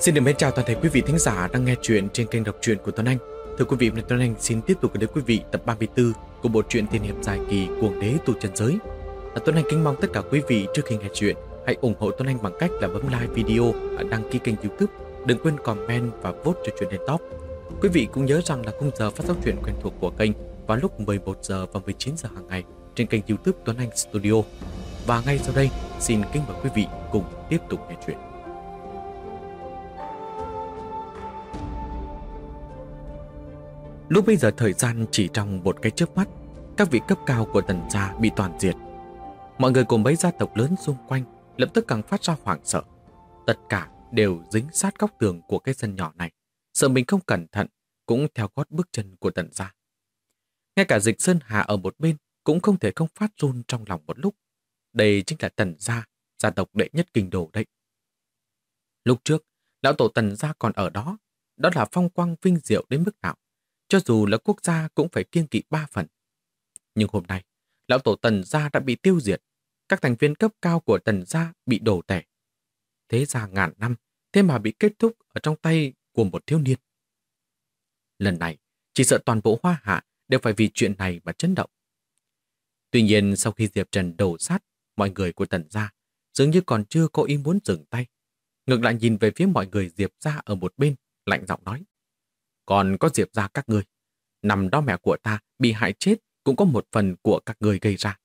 Xin được mến chào toàn thể quý vị thính giả đang nghe chuyện trên kênh đọc truyện của Tuấn Anh. Thưa quý vị, Tuấn Anh xin tiếp tục gửi đến quý vị tập 34 của bộ truyện tiên hiệp dài kỳ Cuồng Đế Tu Chân Giới. Tuấn Anh kính mong tất cả quý vị trước khi nghe chuyện hãy ủng hộ Tuấn Anh bằng cách là bấm like video, đăng ký kênh YouTube, đừng quên comment và vote cho chuyện lên top. Quý vị cũng nhớ rằng là khung giờ phát sóng truyện quen thuộc của kênh vào lúc 11 giờ và 19 giờ hàng ngày trên kênh YouTube Tuấn Anh Studio. Và ngay sau đây, xin kính mời quý vị cùng tiếp tục nghe chuyện. Lúc bây giờ thời gian chỉ trong một cái chớp mắt, các vị cấp cao của Tần gia bị toàn diệt. Mọi người cùng mấy gia tộc lớn xung quanh lập tức càng phát ra hoảng sợ. Tất cả đều dính sát góc tường của cái sân nhỏ này, sợ mình không cẩn thận cũng theo gót bước chân của Tần gia. Ngay cả Dịch Sơn Hà ở một bên cũng không thể không phát run trong lòng một lúc. Đây chính là Tần gia, gia tộc đệ nhất kinh đô đấy. Lúc trước, lão tổ Tần gia còn ở đó, đó là phong quang vinh diệu đến mức nào. Cho dù là quốc gia cũng phải kiêng kỵ 3 phần. Nhưng hôm nay, lão tổ Tần gia đã bị tiêu diệt. Các thành viên cấp cao của Tần gia bị đổ tẻ. Thế gia ngàn năm, thế mà bị kết thúc ở trong tay của một thiếu niên. Lần này, chỉ sợ toàn bộ Hoa Hạ đều phải vì chuyện này mà chấn động. Tuy nhiên, sau khi Diệp Trần đổ sát mọi người của Tần gia, dường như còn chưa có ý muốn dừng tay. Ngược lại nhìn về phía mọi người Diệp gia ở một bên, lạnh giọng nói. Còn có Diệp gia các ngươi, năm đó mẹ của ta bị hại chết cũng có một phần của các ngươi gây ra.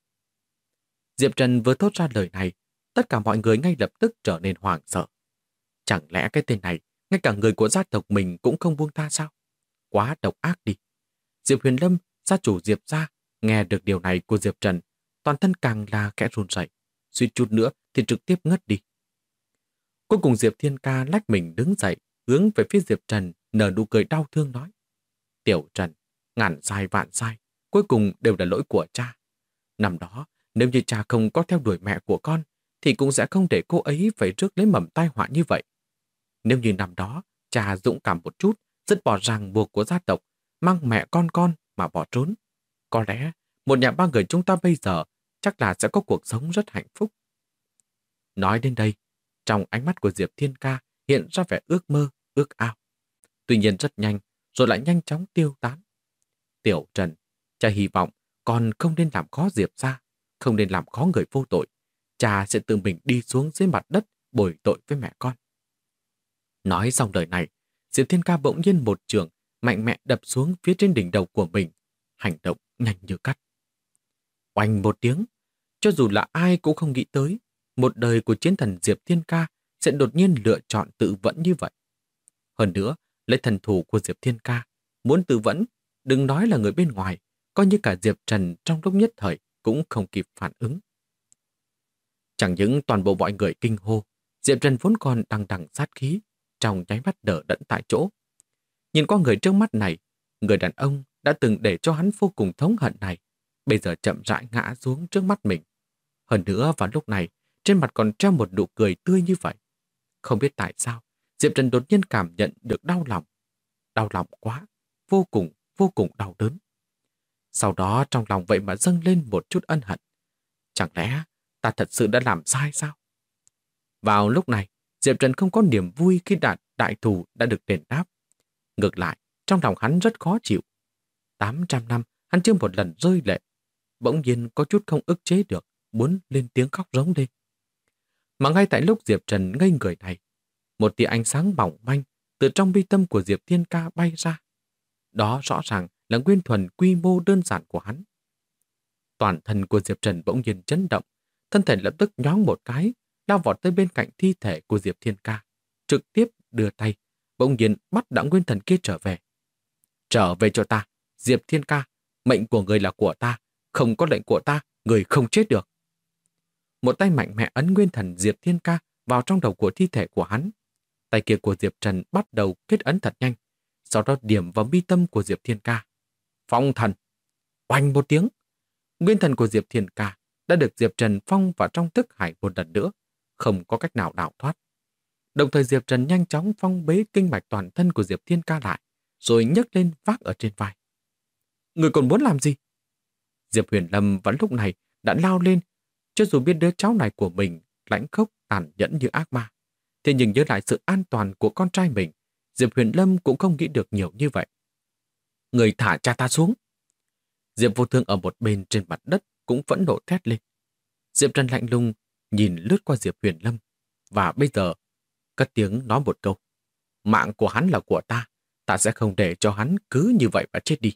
Diệp Trần vừa thốt ra lời này, tất cả mọi người ngay lập tức trở nên hoảng sợ. Chẳng lẽ cái tên này, ngay cả người của gia tộc mình cũng không buông tha sao? Quá độc ác đi. Diệp Huyền Lâm, gia chủ Diệp gia, nghe được điều này của Diệp Trần, toàn thân càng là khẽ run rẩy, suýt chút nữa thì trực tiếp ngất đi. Cuối cùng Diệp Thiên Ca lách mình đứng dậy, hướng về phía Diệp Trần, nở nụ cười đau thương nói. Tiểu Trần, ngàn sai vạn sai, cuối cùng đều là lỗi của cha. Năm đó, nếu như cha không có theo đuổi mẹ của con, thì cũng sẽ không để cô ấy phải rước lấy mầm tai họa như vậy. Nếu như năm đó, cha dũng cảm một chút, dứt bỏ ràng buộc của gia tộc, mang mẹ con mà bỏ trốn, có lẽ một nhà ba người chúng ta bây giờ chắc là sẽ có cuộc sống rất hạnh phúc. Nói đến đây, trong ánh mắt của Diệp Thiên Ca hiện ra vẻ ước mơ, ước ao. Tuy nhiên rất nhanh, rồi lại nhanh chóng tiêu tán. Tiểu Trần, cha hy vọng con không nên làm khó Diệp gia, không nên làm khó người vô tội. Cha sẽ tự mình đi xuống dưới mặt đất bồi tội với mẹ con. Nói xong lời này, Diệp Thiên Ca bỗng nhiên một trường mạnh mẽ đập xuống phía trên đỉnh đầu của mình, hành động nhanh như cắt. Oanh một tiếng, cho dù là ai cũng không nghĩ tới, một đời của chiến thần Diệp Thiên Ca sẽ đột nhiên lựa chọn tự vẫn như vậy. Hơn nữa, lấy thần thủ của Diệp Thiên Ca, muốn tự vẫn, đừng nói là người bên ngoài, coi như cả Diệp Trần trong lúc nhất thời cũng không kịp phản ứng. Chẳng những toàn bộ mọi người kinh hô, Diệp Trần vốn còn đằng đằng sát khí, trong nháy mắt đờ đẫn tại chỗ. Nhìn qua người trước mắt này, người đàn ông đã từng để cho hắn vô cùng thống hận này, bây giờ chậm rãi ngã xuống trước mắt mình. Hơn nữa vào lúc này, trên mặt còn treo một nụ cười tươi như vậy. Không biết tại sao, Diệp Trần đột nhiên cảm nhận được đau lòng. Đau lòng quá, vô cùng đau đớn. Sau đó trong lòng vậy mà dâng lên một chút ân hận. Chẳng lẽ ta thật sự đã làm sai sao? Vào lúc này, Diệp Trần không có niềm vui khi đại thù đã được đền đáp. Ngược lại, trong lòng hắn rất khó chịu. 800 năm, hắn chưa một lần rơi lệ. Bỗng nhiên có chút không ức chế được, muốn lên tiếng khóc rống lên. Mà ngay tại lúc Diệp Trần ngây người này, một tia ánh sáng mỏng manh từ trong bi tâm của Diệp Thiên Ca bay ra. Đó rõ ràng là nguyên thuần quy mô đơn giản của hắn. Toàn thân của Diệp Trần bỗng nhiên chấn động, thân thể lập tức nhoáng một cái, lao vọt tới bên cạnh thi thể của Diệp Thiên Ca, trực tiếp đưa tay, bỗng nhiên bắt đạo nguyên thần kia trở về. Trở về cho ta, Diệp Thiên Ca, mệnh của người là của ta, không có lệnh của ta, người không chết được. Một tay mạnh mẽ ấn nguyên thần Diệp Thiên Ca vào trong đầu của thi thể của hắn. Tay kia của Diệp Trần bắt đầu kết ấn thật nhanh, sau đó điểm vào mi tâm của Diệp Thiên Ca. Phong thần! Oanh một tiếng! Nguyên thần của Diệp Thiên Ca đã được Diệp Trần phong vào trong thức hải một lần nữa, không có cách nào đào thoát. Đồng thời Diệp Trần nhanh chóng phong bế kinh mạch toàn thân của Diệp Thiên Ca lại, rồi nhấc lên vác ở trên vai. Người còn muốn làm gì? Diệp Huyền Lâm vẫn lúc này đã lao lên, cho dù biết đứa cháu này của mình lãnh khốc tàn nhẫn như ác ma, Thế nhưng nhớ lại sự an toàn của con trai mình, Diệp Huyền Lâm cũng không nghĩ được nhiều như vậy. Người thả cha ta xuống. Diệp Vô Thương ở một bên trên mặt đất cũng phẫn nộ thét lên. Diệp Trần lạnh lùng nhìn lướt qua Diệp Huyền Lâm và bây giờ cất tiếng nói một câu. Mạng của hắn là của ta, ta sẽ không để cho hắn cứ như vậy mà chết đi.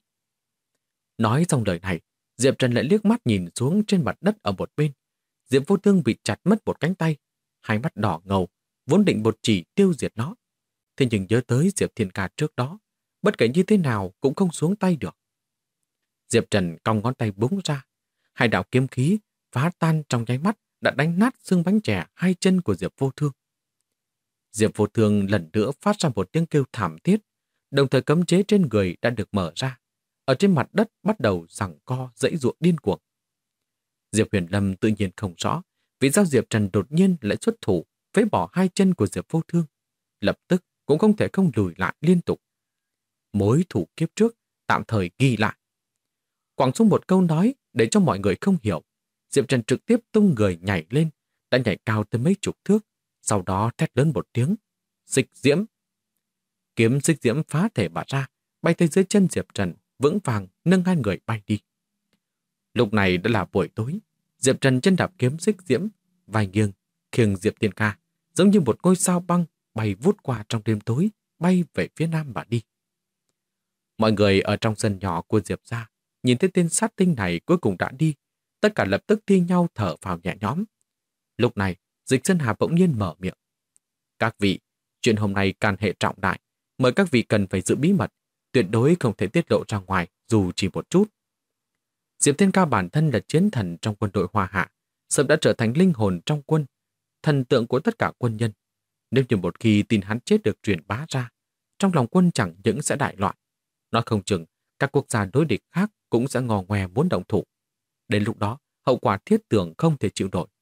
Nói xong lời này, Diệp Trần lại liếc mắt nhìn xuống trên mặt đất ở một bên. Diệp Vô Thương bị chặt mất một cánh tay, hai mắt đỏ ngầu, vốn định một chỉ tiêu diệt nó. Thế nhưng nhớ tới Diệp Thiên Ca trước đó, bất kể như thế nào cũng không xuống tay được. Diệp Trần cong ngón tay búng ra, hai đạo kiếm khí phá tan trong nháy mắt đã đánh nát xương bánh chè hai chân của Diệp Vô Thương. Diệp Vô Thương lần nữa phát ra một tiếng kêu thảm thiết, đồng thời cấm chế trên người đã được mở ra. Ở trên mặt đất bắt đầu giằng co giãy giụa điên cuồng. Diệp Huyền Lâm tự nhiên không rõ vì sao Diệp Trần đột nhiên lại xuất thủ phế bỏ hai chân của Diệp Vô Thương. Lập tức cũng không thể không lùi lại liên tục. Mối thủ kiếp trước tạm thời ghi lại. Quẳng xuống một câu nói để cho mọi người không hiểu. Diệp Trần trực tiếp tung người nhảy lên, đã nhảy cao tới mấy chục thước, sau đó thét lớn một tiếng. Xích diễm. Kiếm xích diễm phá thể mà ra, bay tới dưới chân Diệp Trần, vững vàng nâng hai người bay đi. Lúc này đã là buổi tối, Diệp Trần chân đạp kiếm xích diễm, vai nghiêng, khiêng Diệp Thiên Ca, giống như một ngôi sao băng bay vút qua trong đêm tối, bay về phía nam mà đi. Mọi người ở trong sân nhỏ của Diệp gia nhìn thấy tên sát tinh này cuối cùng đã đi, tất cả lập tức thi nhau thở phào nhẹ nhõm. Lúc này, Dịch Sơn Hà bỗng nhiên mở miệng. Các vị, chuyện hôm nay can hệ trọng đại, mời các vị cần phải giữ bí mật, tuyệt đối không thể tiết lộ ra ngoài dù chỉ một chút. Diệp Thiên Ca bản thân là chiến thần trong quân đội Hoa Hạ, sớm đã trở thành linh hồn trong quân, thần tượng của tất cả quân nhân. Nếu như một khi tin hắn chết được truyền bá ra, trong lòng quân chẳng những sẽ đại loạn. Nói không chừng, các quốc gia đối địch khác cũng sẽ ngò ngoe muốn động thủ. Đến lúc đó, hậu quả thiết tưởng không thể chịu nổi.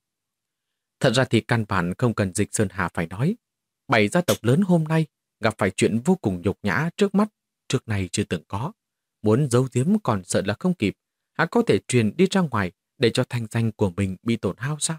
Thật ra thì căn bản không cần Dịch Sơn Hà phải nói. 7 gia tộc lớn hôm nay gặp phải chuyện vô cùng nhục nhã trước mắt, trước này chưa từng có. Muốn giấu giếm còn sợ là không kịp, hắn có thể truyền đi ra ngoài để cho thanh danh của mình bị tổn hao sao?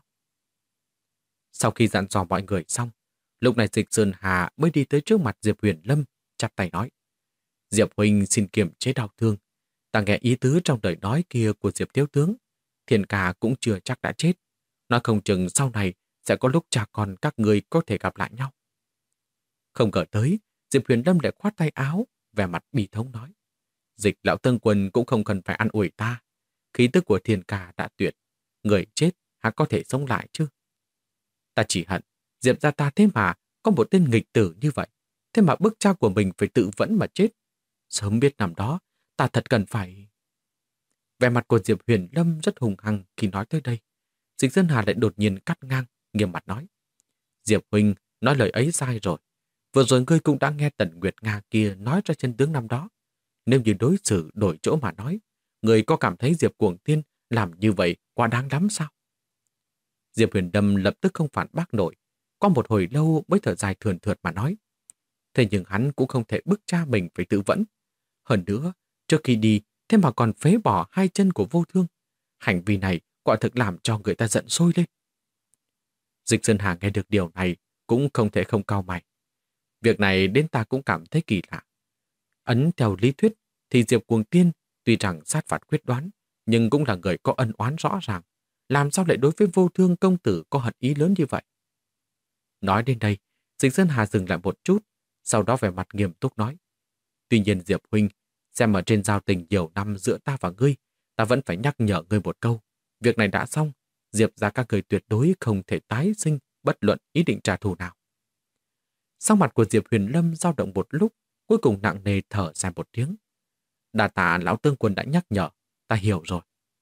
Sau khi dặn dò mọi người xong, lúc này Dịch Sơn Hà mới đi tới trước mặt Diệp Huyền Lâm, chắp tay nói. Diệp huynh xin kiềm chế đau thương. Ta nghe ý tứ trong lời nói kia của Diệp thiếu tướng. Thiên Ca cũng chưa chắc đã chết. Nói không chừng sau này sẽ có lúc cha con các người có thể gặp lại nhau. Không ngờ tới, Diệp Huyền Lâm lại khoát tay áo, vẻ mặt bi thống nói. Dịch lão Tân Quân cũng không cần phải ăn ủi ta. Khí tức của Thiên Ca đã tuyệt. Người chết hắn có thể sống lại chứ. Ta chỉ hận, Diệp gia ta thế mà có một tên nghịch tử như vậy. Thế mà bức cha của mình phải tự vẫn mà chết. Sớm biết năm đó, ta thật cần phải... Vẻ mặt của Diệp Huyền Lâm rất hùng hăng khi nói tới đây. Dịch Sơn Hà lại đột nhiên cắt ngang, nghiêm mặt nói. Diệp huynh nói lời ấy sai rồi. Vừa rồi ngươi cũng đã nghe Tần Nguyệt Nga kia nói ra chân tướng năm đó. Nếu như đối xử đổi chỗ mà nói, người có cảm thấy Diệp Cuồng Tiên làm như vậy quá đáng lắm sao? Diệp Huyền Lâm lập tức không phản bác nổi. Qua một hồi lâu mới thở dài thườn thượt mà nói. Thế nhưng hắn cũng không thể bức cha mình phải tự vẫn. Hơn nữa, trước khi đi, thế mà còn phế bỏ hai chân của Vô Thương. Hành vi này quả thực làm cho người ta giận sôi lên. Dịch Sơn Hà nghe được điều này cũng không thể không cau mày. Việc này đến ta cũng cảm thấy kỳ lạ. Ấn theo lý thuyết thì Diệp Cuồng Tiên tuy rằng sát phạt quyết đoán, nhưng cũng là người có ân oán rõ ràng. Làm sao lại đối với Vô Thương công tử có hận ý lớn như vậy? Nói đến đây, Dịch Sơn Hà dừng lại một chút, sau đó vẻ mặt nghiêm túc nói. Tuy nhiên Diệp huynh, xem ở trên giao tình nhiều năm giữa ta và ngươi, ta vẫn phải nhắc nhở ngươi một câu. Việc này đã xong, Diệp gia các người tuyệt đối không thể tái sinh bất luận ý định trả thù nào. Sau mặt của Diệp Huyền Lâm dao động một lúc, cuối cùng nặng nề thở dài một tiếng. Đà tạ lão tướng quân đã nhắc nhở, ta hiểu rồi.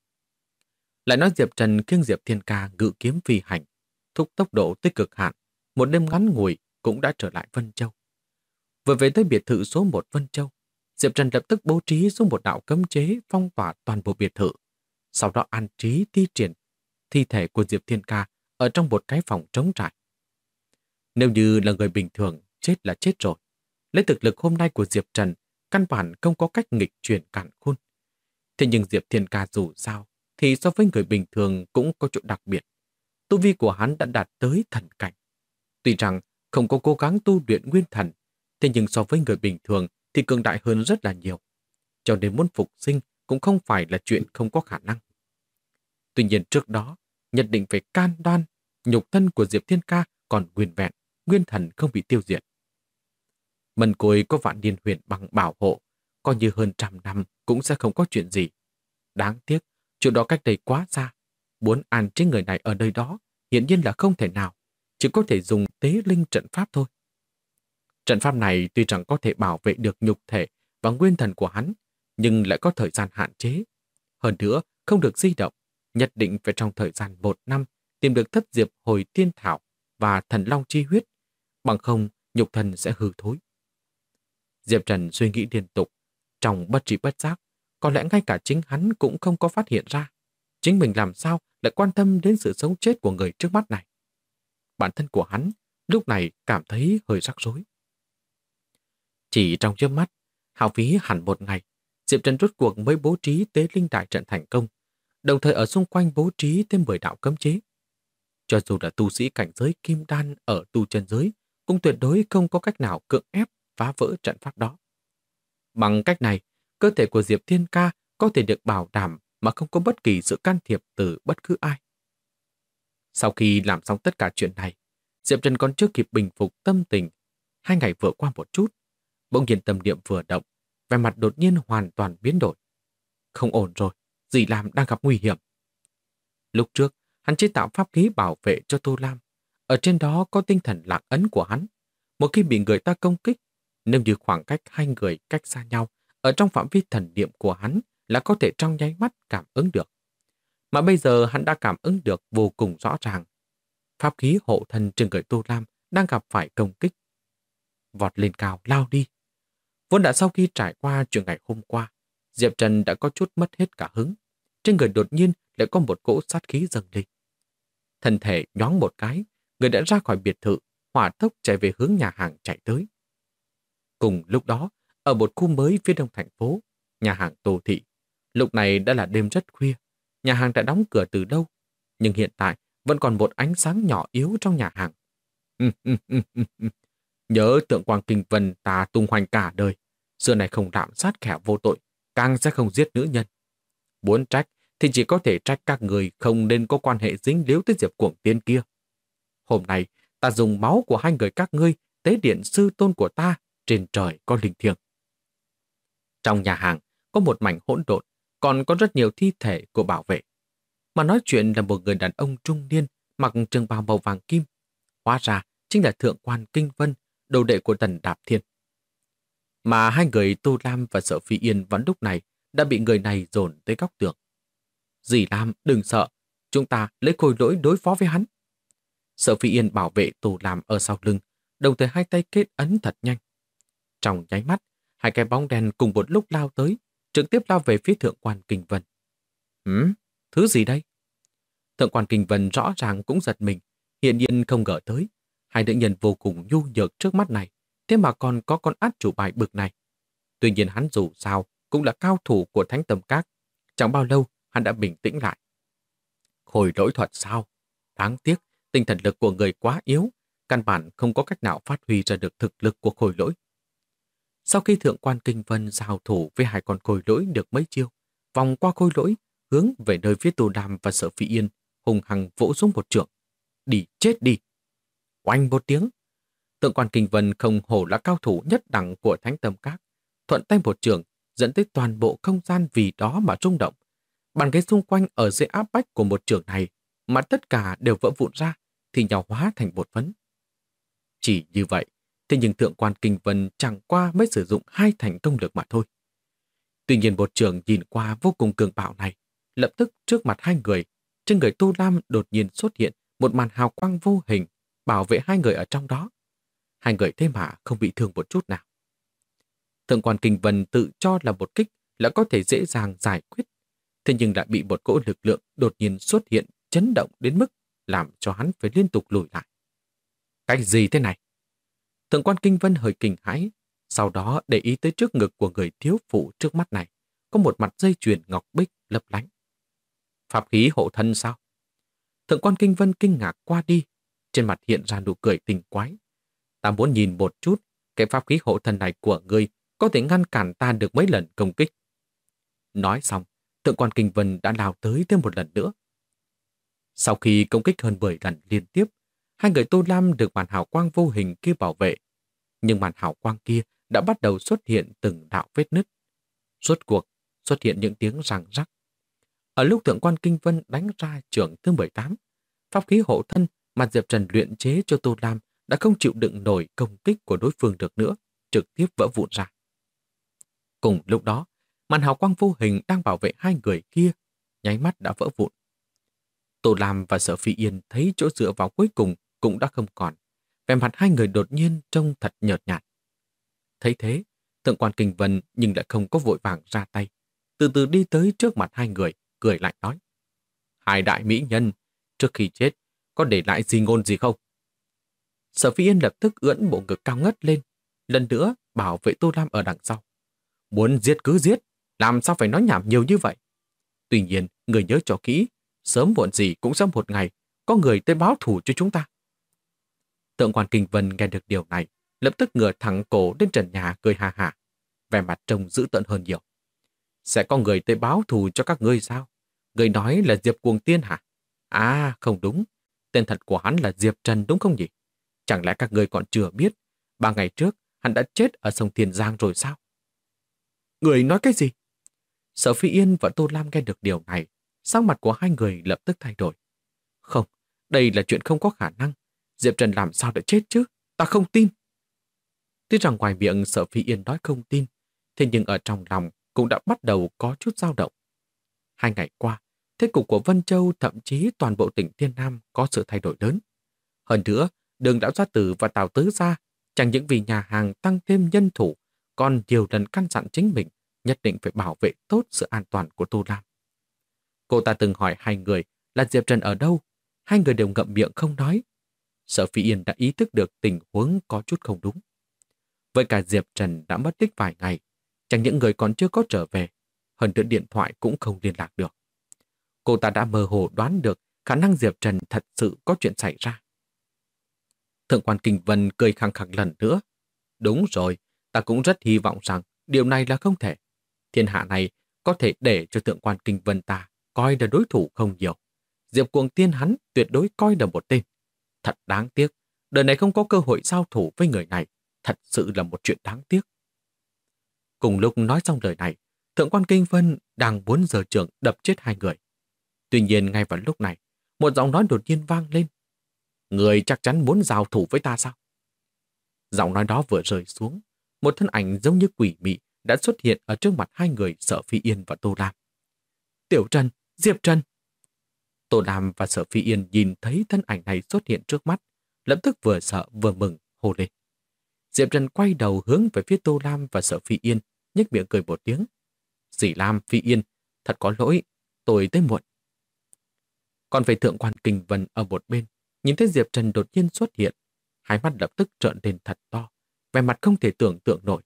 Lại nói Diệp Trần khiêng Diệp Thiên Ca ngự kiếm phi hành, thúc tốc độ tới cực hạn, một đêm ngắn ngủi cũng đã trở lại Vân Châu. Vừa về tới biệt thự số 1 Vân Châu, Diệp Trần lập tức bố trí xuống một đạo cấm chế phong tỏa toàn bộ biệt thự, sau đó an trí thi triển thi thể của Diệp Thiên Ca ở trong một cái phòng trống trải. Nếu như là người bình thường, chết là chết rồi. Lấy thực lực hôm nay của Diệp Trần, căn bản không có cách nghịch chuyển càn khôn. Thế nhưng Diệp Thiên Ca dù sao, thì so với người bình thường cũng có chỗ đặc biệt. Tu vi của hắn đã đạt tới thần cảnh. Tuy rằng không có cố gắng tu luyện nguyên thần, thế nhưng so với người bình thường thì cường đại hơn rất là nhiều. Cho nên muốn phục sinh cũng không phải là chuyện không có khả năng. Tuy nhiên trước đó, nhất định phải can đoan nhục thân của Diệp Thiên Ca còn nguyên vẹn, nguyên thần không bị tiêu diệt. Mần Côi có Vạn Niên Huyền Băng bảo hộ, coi như hơn 100 năm cũng sẽ không có chuyện gì. Đáng tiếc, chuyện đó cách đây quá xa. Muốn an chế người này ở nơi đó, hiển nhiên là không thể nào, chỉ có thể dùng tế linh trận pháp thôi. Trận pháp này tuy rằng có thể bảo vệ được nhục thể và nguyên thần của hắn, nhưng lại có thời gian hạn chế. Hơn nữa, không được di động, nhất định phải trong thời gian 1 năm tìm được thất diệp hồi tiên thảo và thần long chi huyết, bằng không nhục thân sẽ hư thối. Diệp Trần suy nghĩ liên tục, trong bất trí bất giác, có lẽ ngay cả chính hắn cũng không có phát hiện ra. Chính mình làm sao lại quan tâm đến sự sống chết của người trước mắt này. Bản thân của hắn lúc này cảm thấy hơi rắc rối. Chỉ trong chớp mắt, hao phí hẳn 1 ngày, Diệp Trần rốt cuộc mới bố trí tế linh đại trận thành công, đồng thời ở xung quanh bố trí thêm 10 đạo cấm chế. Cho dù là tu sĩ cảnh giới kim đan ở tu chân giới, cũng tuyệt đối không có cách nào cưỡng ép phá vỡ trận pháp đó. Bằng cách này, cơ thể của Diệp Thiên Ca có thể được bảo đảm mà không có bất kỳ sự can thiệp từ bất cứ ai. Sau khi làm xong tất cả chuyện này, Diệp Trần còn chưa kịp bình phục tâm tình. 2 ngày vừa qua một chút, bỗng nhiên tâm niệm vừa động, vẻ mặt đột nhiên hoàn toàn biến đổi. Không ổn rồi, dì Lam đang gặp nguy hiểm. Lúc trước, hắn chế tạo pháp khí bảo vệ cho Tô Lam. Ở trên đó có tinh thần lạc ấn của hắn. Một khi bị người ta công kích, nếu như khoảng cách 2 người cách xa nhau, ở trong phạm vi thần niệm của hắn là có thể trong nháy mắt cảm ứng được. Mà bây giờ hắn đã cảm ứng được vô cùng rõ ràng. Pháp khí hộ thân trên người Tô Lam đang gặp phải công kích. Vọt lên cao lao đi. Vốn đã sau khi trải qua chuyện ngày hôm qua, Diệp Trần đã có chút mất hết cả hứng. Trên người đột nhiên lại có một cỗ sát khí dâng lên. Thân thể nhoáng một cái, người đã ra khỏi biệt thự, hỏa tốc chạy về hướng nhà hàng chạy tới. Cùng lúc đó, ở một khu mới phía đông thành phố, nhà hàng Tô Thị, lúc này đã là đêm rất khuya. Nhà hàng đã đóng cửa từ lâu, nhưng hiện tại vẫn còn một ánh sáng nhỏ yếu trong nhà hàng. Nhớ tượng Quang Kinh Vân ta tung hoành cả đời, xưa này không lạm sát kẻ vô tội, càng sẽ không giết nữ nhân. Muốn trách thì chỉ có thể trách các người không nên có quan hệ dính líu tới Diệp Cuồng Tiên kia. Hôm nay, ta dùng máu của 2 người các ngươi tế điện sư tôn của ta, trên trời có linh thiêng. Trong nhà hàng có một mảnh hỗn độn, còn có rất nhiều thi thể của bảo vệ. Mà nói chuyện là một người đàn ông trung niên mặc trường bào màu vàng kim. Hóa ra chính là Thượng quan Kinh Vân, đồ đệ của Tần Đạp Thiên. Mà 2 người Tô Lam và Sở Phi Yên vẫn lúc này đã bị người này dồn tới góc tường. Dì Lam đừng sợ, chúng ta lấy khôi lỗi đối phó với hắn. Sở Phi Yên bảo vệ Tô Lam ở sau lưng, đồng thời 2 tay kết ấn thật nhanh. Trong nháy mắt, 2 cái bóng đen cùng một lúc lao tới, trực tiếp lao về phía Thượng quan Kinh Vân. Thứ gì đây? Thượng quan Kinh Vân rõ ràng cũng giật mình, hiển nhiên không ngờ tới. 2 nữ nhân vô cùng nhu nhược trước mắt này, thế mà còn có con át chủ bài bực này. Tuy nhiên hắn dù sao cũng là cao thủ của Thánh Tâm Các. Chẳng bao lâu hắn đã bình tĩnh lại. Khôi lỗi thuật sao? Đáng tiếc, tinh thần lực của người quá yếu, căn bản không có cách nào phát huy ra được thực lực của khôi lỗi. Sau khi Thượng quan Kinh Vân giao thủ với 2 con khôi lỗi được mấy chiêu, vòng qua khôi lỗi, hướng về nơi phía Tô Lam và Sở Phi Yên, hùng hăng vỗ xuống một trượng. Đi chết đi! Oanh một tiếng, Thượng quan Kinh Vân không hổ là cao thủ nhất đẳng của Thánh Tâm Các, thuận tay một trường, dẫn tới toàn bộ không gian vì đó mà rung động. Bàn ghế xung quanh ở dưới áp bách của một trường này, mà tất cả đều vỡ vụn ra, thì nhào hóa thành bột phấn. Chỉ như vậy, thế nhưng Thượng quan Kinh Vân chẳng qua mới sử dụng 2 thành công lực mà thôi. Tuy nhiên một trường nhìn qua vô cùng cường bạo này, lập tức trước mặt 2 người, trên người Tô Lam đột nhiên xuất hiện một màn hào quang vô hình, bảo vệ 2 người ở trong đó. 2 người thế mà không bị thương một chút nào. Thượng quan Kinh Vân tự cho là một kích là có thể dễ dàng giải quyết, thế nhưng lại bị một cỗ lực lượng đột nhiên xuất hiện chấn động đến mức làm cho hắn phải liên tục lùi lại. Cái gì thế này? Thượng quan Kinh Vân hơi kinh hãi, sau đó để ý tới trước ngực của người thiếu phụ trước mắt này, có một mặt dây chuyền ngọc bích lấp lánh. Pháp khí hộ thân sao? Thượng quan Kinh Vân kinh ngạc qua đi. trên mặt hiện ra nụ cười tinh quái. Ta muốn nhìn một chút, cái pháp khí hộ thân này của ngươi có thể ngăn cản ta được mấy lần công kích. Nói xong, Thượng quan Kinh Vân đã lao tới thêm một lần nữa. Sau khi công kích hơn 10 lần liên tiếp, hai người Tô Lam được màn hào quang vô hình kia bảo vệ. Nhưng màn hào quang kia đã bắt đầu xuất hiện từng đạo vết nứt. Rốt cuộc xuất hiện những tiếng răng rắc. Ở lúc Thượng quan Kinh Vân đánh ra chưởng thứ 18, pháp khí hộ thân mà Diệp Trần luyện chế cho Tô Lam đã không chịu đựng nổi công kích của đối phương được nữa, trực tiếp vỡ vụn ra. Cùng lúc đó, màn hào quang vô hình đang bảo vệ hai người kia, nháy mắt đã vỡ vụn. Tô Lam và Sở Phi Yên thấy chỗ dựa vào cuối cùng cũng đã không còn. Vẻ mặt hai người đột nhiên trông thật nhợt nhạt. Thấy thế, Thượng quan Kinh Vân nhưng lại không có vội vàng ra tay. Từ từ đi tới trước mặt hai người, cười lạnh nói. Hai đại mỹ nhân, trước khi chết, có để lại gì ngôn gì không? Sở Phi Yên lập tức ưỡn bộ ngực cao ngất lên, lần nữa bảo vệ Tô Lam ở đằng sau. Muốn giết cứ giết, làm sao phải nói nhảm nhiều như vậy? Tuy nhiên, người nhớ cho kỹ, sớm muộn gì cũng sẽ một ngày, có người tới báo thù cho chúng ta. Thượng quan Kinh Vân nghe được điều này, lập tức ngửa thẳng cổ lên trần nhà cười ha hả, vẻ mặt trông dữ tợn hơn nhiều. Sẽ có người tới báo thù cho các ngươi sao? Người nói là Diệp Cuồng Tiên hả? À, không đúng. Tên thật của hắn là Diệp Trần đúng không nhỉ? Chẳng lẽ các ngươi còn chưa biết 3 ngày trước hắn đã chết ở sông Tiền Giang rồi sao? Người nói cái gì? Sở Phi Yên và Tô Lam nghe được điều này, sắc mặt của hai người lập tức thay đổi. Không, đây là chuyện không có khả năng. Diệp Trần làm sao đã chết chứ? Ta không tin. Tuy rằng ngoài miệng Sở Phi Yên nói không tin, thế nhưng ở trong lòng cũng đã bắt đầu có chút dao động. 2 ngày qua, thế cục của Vân Châu thậm chí toàn bộ tỉnh Thiên Nam có sự thay đổi lớn. Hơn nữa, Đường Lão Gia Tử và Tào Tứ Gia chẳng những vì nhà hàng tăng thêm nhân thủ, còn nhiều lần căn dặn chính mình nhất định phải bảo vệ tốt sự an toàn của Tô Lam. Cô ta từng hỏi hai người là Diệp Trần ở đâu, hai người đều ngậm miệng không nói. Sở Phi Yên đã ý thức được tình huống có chút không đúng. Với cả Diệp Trần đã mất tích vài ngày, chẳng những người còn chưa có trở về, hơn nữa điện thoại cũng không liên lạc được. Cô ta đã mơ hồ đoán được khả năng Diệp Trần thật sự có chuyện xảy ra. Thượng quan Kinh Vân cười khăng khăng lần nữa. Đúng rồi, ta cũng rất hy vọng rằng điều này là không thể. Thiên hạ này có thể để cho Thượng quan Kinh Vân ta coi là đối thủ không nhiều. Diệp Cuồng Tiên hắn tuyệt đối coi là một tên. Thật đáng tiếc, đời này không có cơ hội giao thủ với người này. Thật sự là một chuyện đáng tiếc. Cùng lúc nói xong lời này, Thượng quan Kinh Vân đang muốn giở chưởng đập chết hai người. Tuy nhiên ngay vào lúc này, một giọng nói đột nhiên vang lên. Người chắc chắn muốn giao thủ với ta sao? Giọng nói đó vừa rơi xuống, một thân ảnh giống như quỷ mị đã xuất hiện ở trước mặt hai người Sở Phi Yên và Tô Lam. Tiểu Trần, Diệp Trần. Tô Lam và Sở Phi Yên nhìn thấy thân ảnh này xuất hiện trước mắt, lập tức vừa sợ vừa mừng, hô lên. Diệp Trần quay đầu hướng về phía Tô Lam và Sở Phi Yên, nhếch miệng cười một tiếng. Dì Lam, Phi Yên, thật có lỗi, tôi tới muộn. Còn về Thượng quan Kinh Vân ở một bên, nhìn thấy Diệp Trần đột nhiên xuất hiện, hai mắt lập tức trợn lên thật to, vẻ mặt không thể tưởng tượng nổi.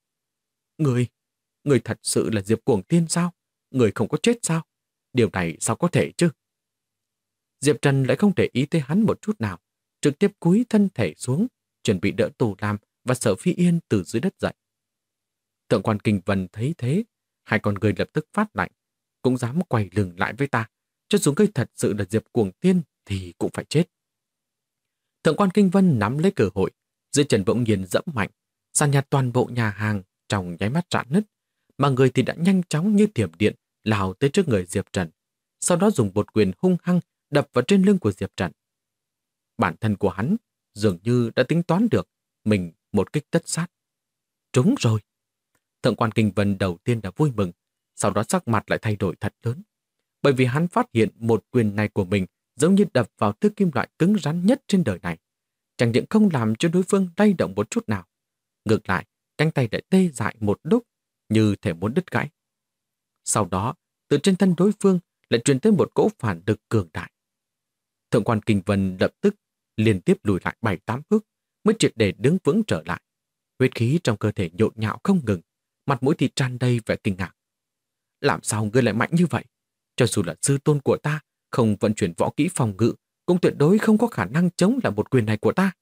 Người thật sự là Diệp Cuồng Tiên sao? Người không có chết sao? Điều này sao có thể chứ? Diệp Trần lại không để ý tới hắn một chút nào, trực tiếp cúi thân thể xuống, chuẩn bị đỡ Tô Lam và Sở Phi Yên từ dưới đất dậy. Thượng quan Kinh Vân thấy thế, hai con người lập tức phát lạnh, cũng dám quay lưng lại với ta, cho dù ngươi thật sự là Diệp Cuồng Tiên thì cũng phải chết. Thượng quan Kinh Vân nắm lấy cơ hội, dưới chân bỗng nhiên dẫm mạnh, sàn nhạt toàn bộ nhà hàng trong nháy mắt rạn nứt, mà người thì đã nhanh chóng như thiểm điện lao tới trước người Diệp Trần, sau đó dùng một quyền hung hăng đập vào trên lưng của Diệp Trần. Bản thân của hắn dường như đã tính toán được mình một kích tất sát. Trúng rồi! Thượng quan Kinh Vân đầu tiên đã vui mừng, sau đó sắc mặt lại thay đổi thật lớn, bởi vì hắn phát hiện một quyền này của mình giống như đập vào thứ kim loại cứng rắn nhất trên đời này. Chẳng những không làm cho đối phương lay động một chút nào. Ngược lại, cánh tay lại tê dại một lúc, như thể muốn đứt gãy. Sau đó, từ trên thân đối phương lại truyền tới một cỗ phản lực cường đại. Thượng quan Kinh Vân lập tức liên tiếp lùi lại 7-8 bước, mới triệt để đứng vững trở lại. Huyết khí trong cơ thể nhộn nhạo không ngừng, mặt mũi thì tràn đầy vẻ kinh ngạc. Làm sao ngươi lại mạnh như vậy? Cho dù là sư tôn của ta không vận chuyển võ kỹ phòng ngự, cũng tuyệt đối không có khả năng chống lại một quyền này của ta.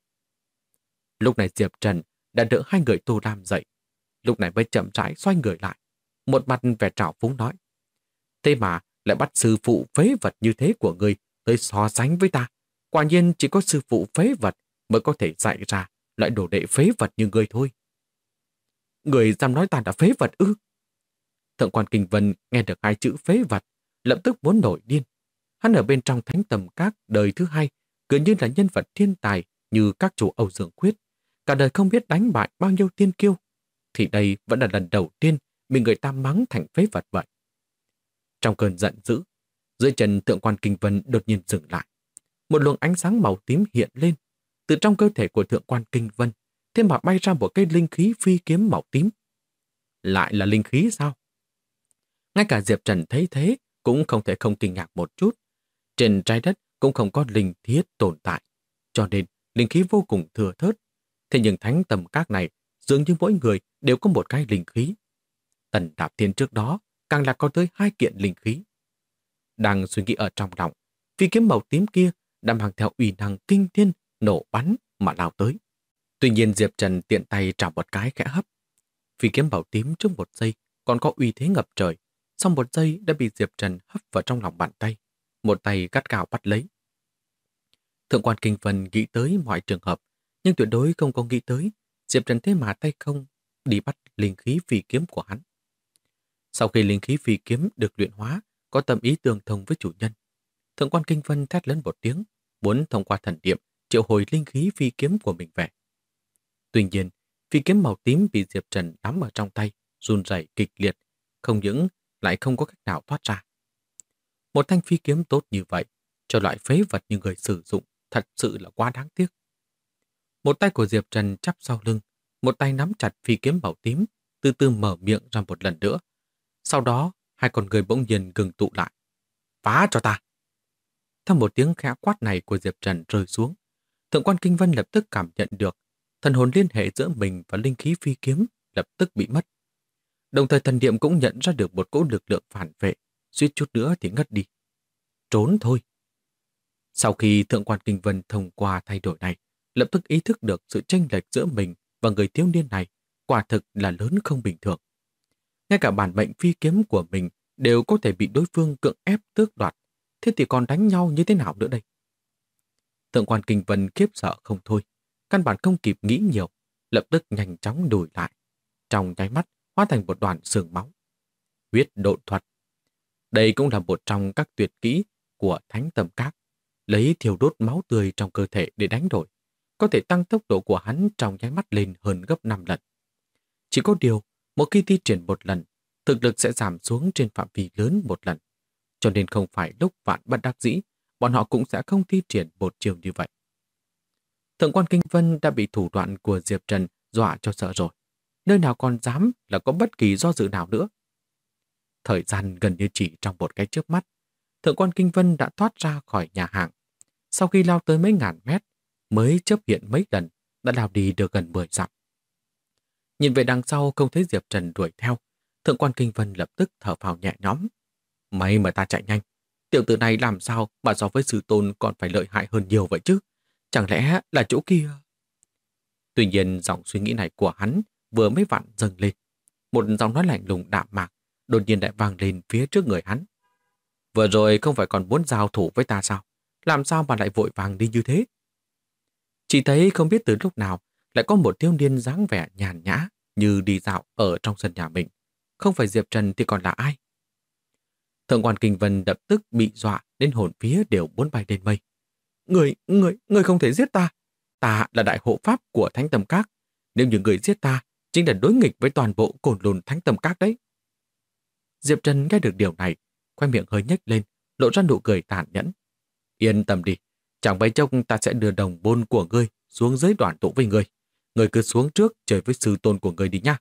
Lúc này Diệp Trần đã đỡ hai người Tô Lam dậy, lúc này mới chậm rãi xoay người lại, một mặt vẻ trào phúng nói: thế mà lại bắt sư phụ phế vật như thế của ngươi tới so sánh với ta. Quả nhiên chỉ có sư phụ phế vật mới có thể dạy ra loại đồ đệ phế vật như ngươi thôi. Người dám nói ta đã phế vật ư? Thượng quan Kinh Vân nghe được hai chữ phế vật, lập tức muốn nổi điên. Hắn ở bên trong Thánh Tầm Các đời thứ hai, cứ như là nhân vật thiên tài như các chủ Âu Dương Quyết, cả đời không biết đánh bại bao nhiêu tiên kiêu, thì đây vẫn là lần đầu tiên bị người ta mắng thành phế vật vậy. Trong cơn giận dữ, dưới chân Thượng quan Kinh Vân đột nhiên dừng lại. Một luồng ánh sáng màu tím hiện lên, từ trong cơ thể của Thượng quan Kinh Vân, thế mà bay ra một cây linh khí phi kiếm màu tím. Lại là linh khí sao? Ngay cả Diệp Trần thấy thế cũng không thể không kinh ngạc một chút. Trên trái đất cũng không có linh thiết tồn tại, cho nên linh khí vô cùng thừa thớt. Thế nhưng Thánh Tầm Các này dường như mỗi người đều có một cái linh khí. Tần Đạp Thiên trước đó càng là có tới 2 kiện linh khí. Đang suy nghĩ ở trong lòng, phi kiếm màu tím kia đã mang theo uy năng kinh thiên nổ bắn mà lao tới. Tuy nhiên Diệp Trần tiện tay trảo một cái khẽ hấp. Phi kiếm màu tím trước một giây còn có uy thế ngập trời, sau một giây đã bị Diệp Trần hấp vào trong lòng bàn tay, một tay gắt gao bắt lấy. Thượng quan Kinh Vân nghĩ tới mọi trường hợp, nhưng tuyệt đối không có nghĩ tới Diệp Trần thế mà tay không đi bắt linh khí phi kiếm của hắn. Sau khi linh khí phi kiếm được luyện hóa, có tâm ý tương thông với chủ nhân, Thượng quan Kinh Vân thét lớn một tiếng, muốn thông qua thần niệm triệu hồi linh khí phi kiếm của mình về. Tuy nhiên, phi kiếm màu tím bị Diệp Trần nắm ở trong tay, run rẩy kịch liệt, không những lại không có cách nào thoát ra. Một thanh phi kiếm tốt như vậy, cho loại phế vật như người sử dụng, thật sự là quá đáng tiếc. Một tay của Diệp Trần chắp sau lưng, một tay nắm chặt phi kiếm màu tím, từ từ mở miệng ra một lần nữa. Sau đó, hai con người bỗng nhiên ngừng tụ lại. Phá cho ta! Theo một tiếng khẽ quát này của Diệp Trần rơi xuống, Thượng quan Kinh Vân lập tức cảm nhận được thần hồn liên hệ giữa mình và linh khí phi kiếm lập tức bị mất. Đồng thời thần niệm cũng nhận ra được một cỗ lực lượng phản vệ, suýt chút nữa thì ngất đi. Trốn thôi! Sau khi Thượng quan Kinh Vân thông qua thay đổi này, lập tức ý thức được sự chênh lệch giữa mình và người thiếu niên này quả thực là lớn không bình thường. Ngay cả bản mệnh phi kiếm của mình đều có thể bị đối phương cưỡng ép tước đoạt, thế thì còn đánh nhau như thế nào nữa đây? Thượng quan Kinh Vân khiếp sợ không thôi, căn bản không kịp nghĩ nhiều, lập tức nhanh chóng lùi lại, trong nháy mắt hóa thành một đoàn xương máu. Huyết độn thuật. Đây cũng là một trong các tuyệt kỹ của Thánh Tầm Các, lấy thiêu đốt máu tươi trong cơ thể để đánh đổi, có thể tăng tốc độ của hắn trong nháy mắt lên hơn gấp 5 lần. Chỉ có điều, một khi thi triển một lần, thực lực sẽ giảm xuống trên phạm vi lớn một lần, cho nên không phải lúc vạn bất đắc dĩ, bọn họ cũng sẽ không thi triển một chiều như vậy. Thượng quan Kinh Vân đã bị thủ đoạn của Diệp Trần dọa cho sợ rồi, nơi nào còn dám là có bất kỳ do dự nào nữa. Thời gian gần như chỉ trong một cái chớp mắt, Thượng quan Kinh Vân đã thoát ra khỏi nhà hàng. Sau khi lao tới mấy ngàn mét, mới chớp hiện mấy lần, đã lao đi được gần 10 dặm. Nhìn về đằng sau không thấy Diệp Trần đuổi theo, Thượng quan Kinh Vân lập tức thở phào nhẹ nhõm. May mà ta chạy nhanh, tiểu tử này làm sao mà so với sư tôn còn phải lợi hại hơn nhiều vậy chứ? Chẳng lẽ là chỗ kia? Tuy nhiên dòng suy nghĩ này của hắn vừa mới vặn dâng lên. Một giọng nói lạnh lùng đạm mạc đột nhiên lại vang lên phía trước người hắn. Vừa rồi không phải còn muốn giao thủ với ta sao? Làm sao mà lại vội vàng đi như thế? Chỉ thấy không biết từ lúc nào lại có một thiếu niên dáng vẻ nhàn nhã như đi dạo ở trong sân nhà mình. Không phải Diệp Trần thì còn là ai? Thượng quan Kinh Vân lập tức bị dọa đến hồn vía đều muốn bay lên mây. Người không thể giết ta. Ta là đại hộ pháp của Thánh Tầm Các. Nếu như người giết ta, chính là đối nghịch với toàn bộ cồn lùn Thánh Tầm Các đấy. Diệp Trần nghe được điều này, khoe miệng hơi nhếch lên, lộ ra nụ cười tàn nhẫn. Yên tâm đi, chẳng mấy chốc ta sẽ đưa đồng bôn của ngươi xuống dưới đoàn tụ với ngươi. Ngươi cứ xuống trước chơi với sư tôn của ngươi đi nha.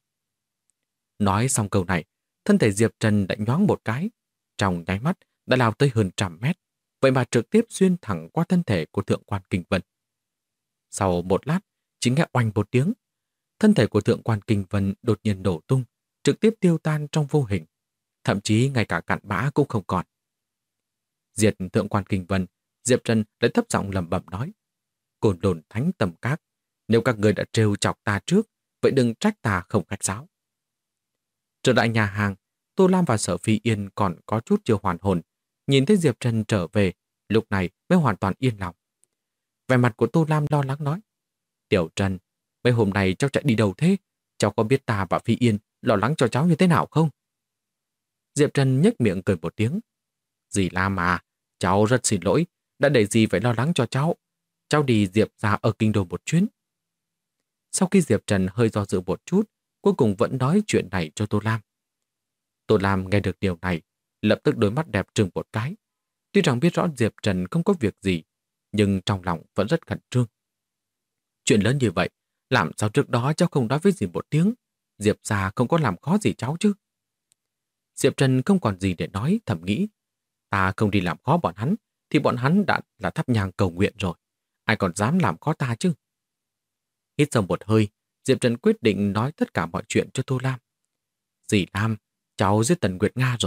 Nói xong câu này, thân thể Diệp Trần đã nhoáng một cái, trong nháy mắt đã lao tới hơn 100 mét, vậy mà trực tiếp xuyên thẳng qua thân thể của Thượng quan Kinh Vân. Sau một lát, chỉ nghe oanh một tiếng, thân thể của Thượng quan Kinh Vân đột nhiên nổ tung, trực tiếp tiêu tan trong vô hình, thậm chí ngay cả cặn bã cũng không còn. Diệt Thượng quan Kinh Vân, Diệp Trần lại thấp giọng lẩm bẩm nói: Côn Lôn Thánh Tầm Các, nếu các người đã trêu chọc ta trước, vậy đừng trách ta không khách sáo. Trở lại nhà hàng, Tô Lam và Sở Phi Yên còn có chút chưa hoàn hồn, nhìn thấy Diệp Trần trở về, lúc này mới hoàn toàn yên lòng. Vẻ mặt của Tô Lam lo lắng nói: Tiểu Trần, mấy hôm nay cháu chạy đi đâu thế? Cháu có biết ta và Phi Yên lo lắng cho cháu như thế nào không? Diệp Trần nhếch miệng cười một tiếng: Dì Lam à, cháu rất xin lỗi, đã để dì phải lo lắng cho cháu. Cháu đi Diệp ra ở kinh đô một chuyến. Sau khi Diệp Trần hơi do dự một chút, cuối cùng vẫn nói chuyện này cho Tô Lam. Tô Lam nghe được điều này, lập tức đôi mắt đẹp trừng một cái. Tuy rằng biết rõ Diệp Trần không có việc gì, nhưng trong lòng vẫn rất khẩn trương. Chuyện lớn như vậy, làm sao trước đó cháu không nói với dì một tiếng? Diệp gia không có làm khó gì cháu chứ? Diệp Trần không còn gì để nói, thầm nghĩ. Ta không đi làm khó bọn hắn, thì bọn hắn đã là thắp nhang cầu nguyện rồi. Ai còn dám làm khó ta chứ? Hít sâu một hơi, Diệp Trần quyết định nói tất cả mọi chuyện cho Tô Lam. Dì Lam, cháu giết Tần Nguyệt Nga rồi.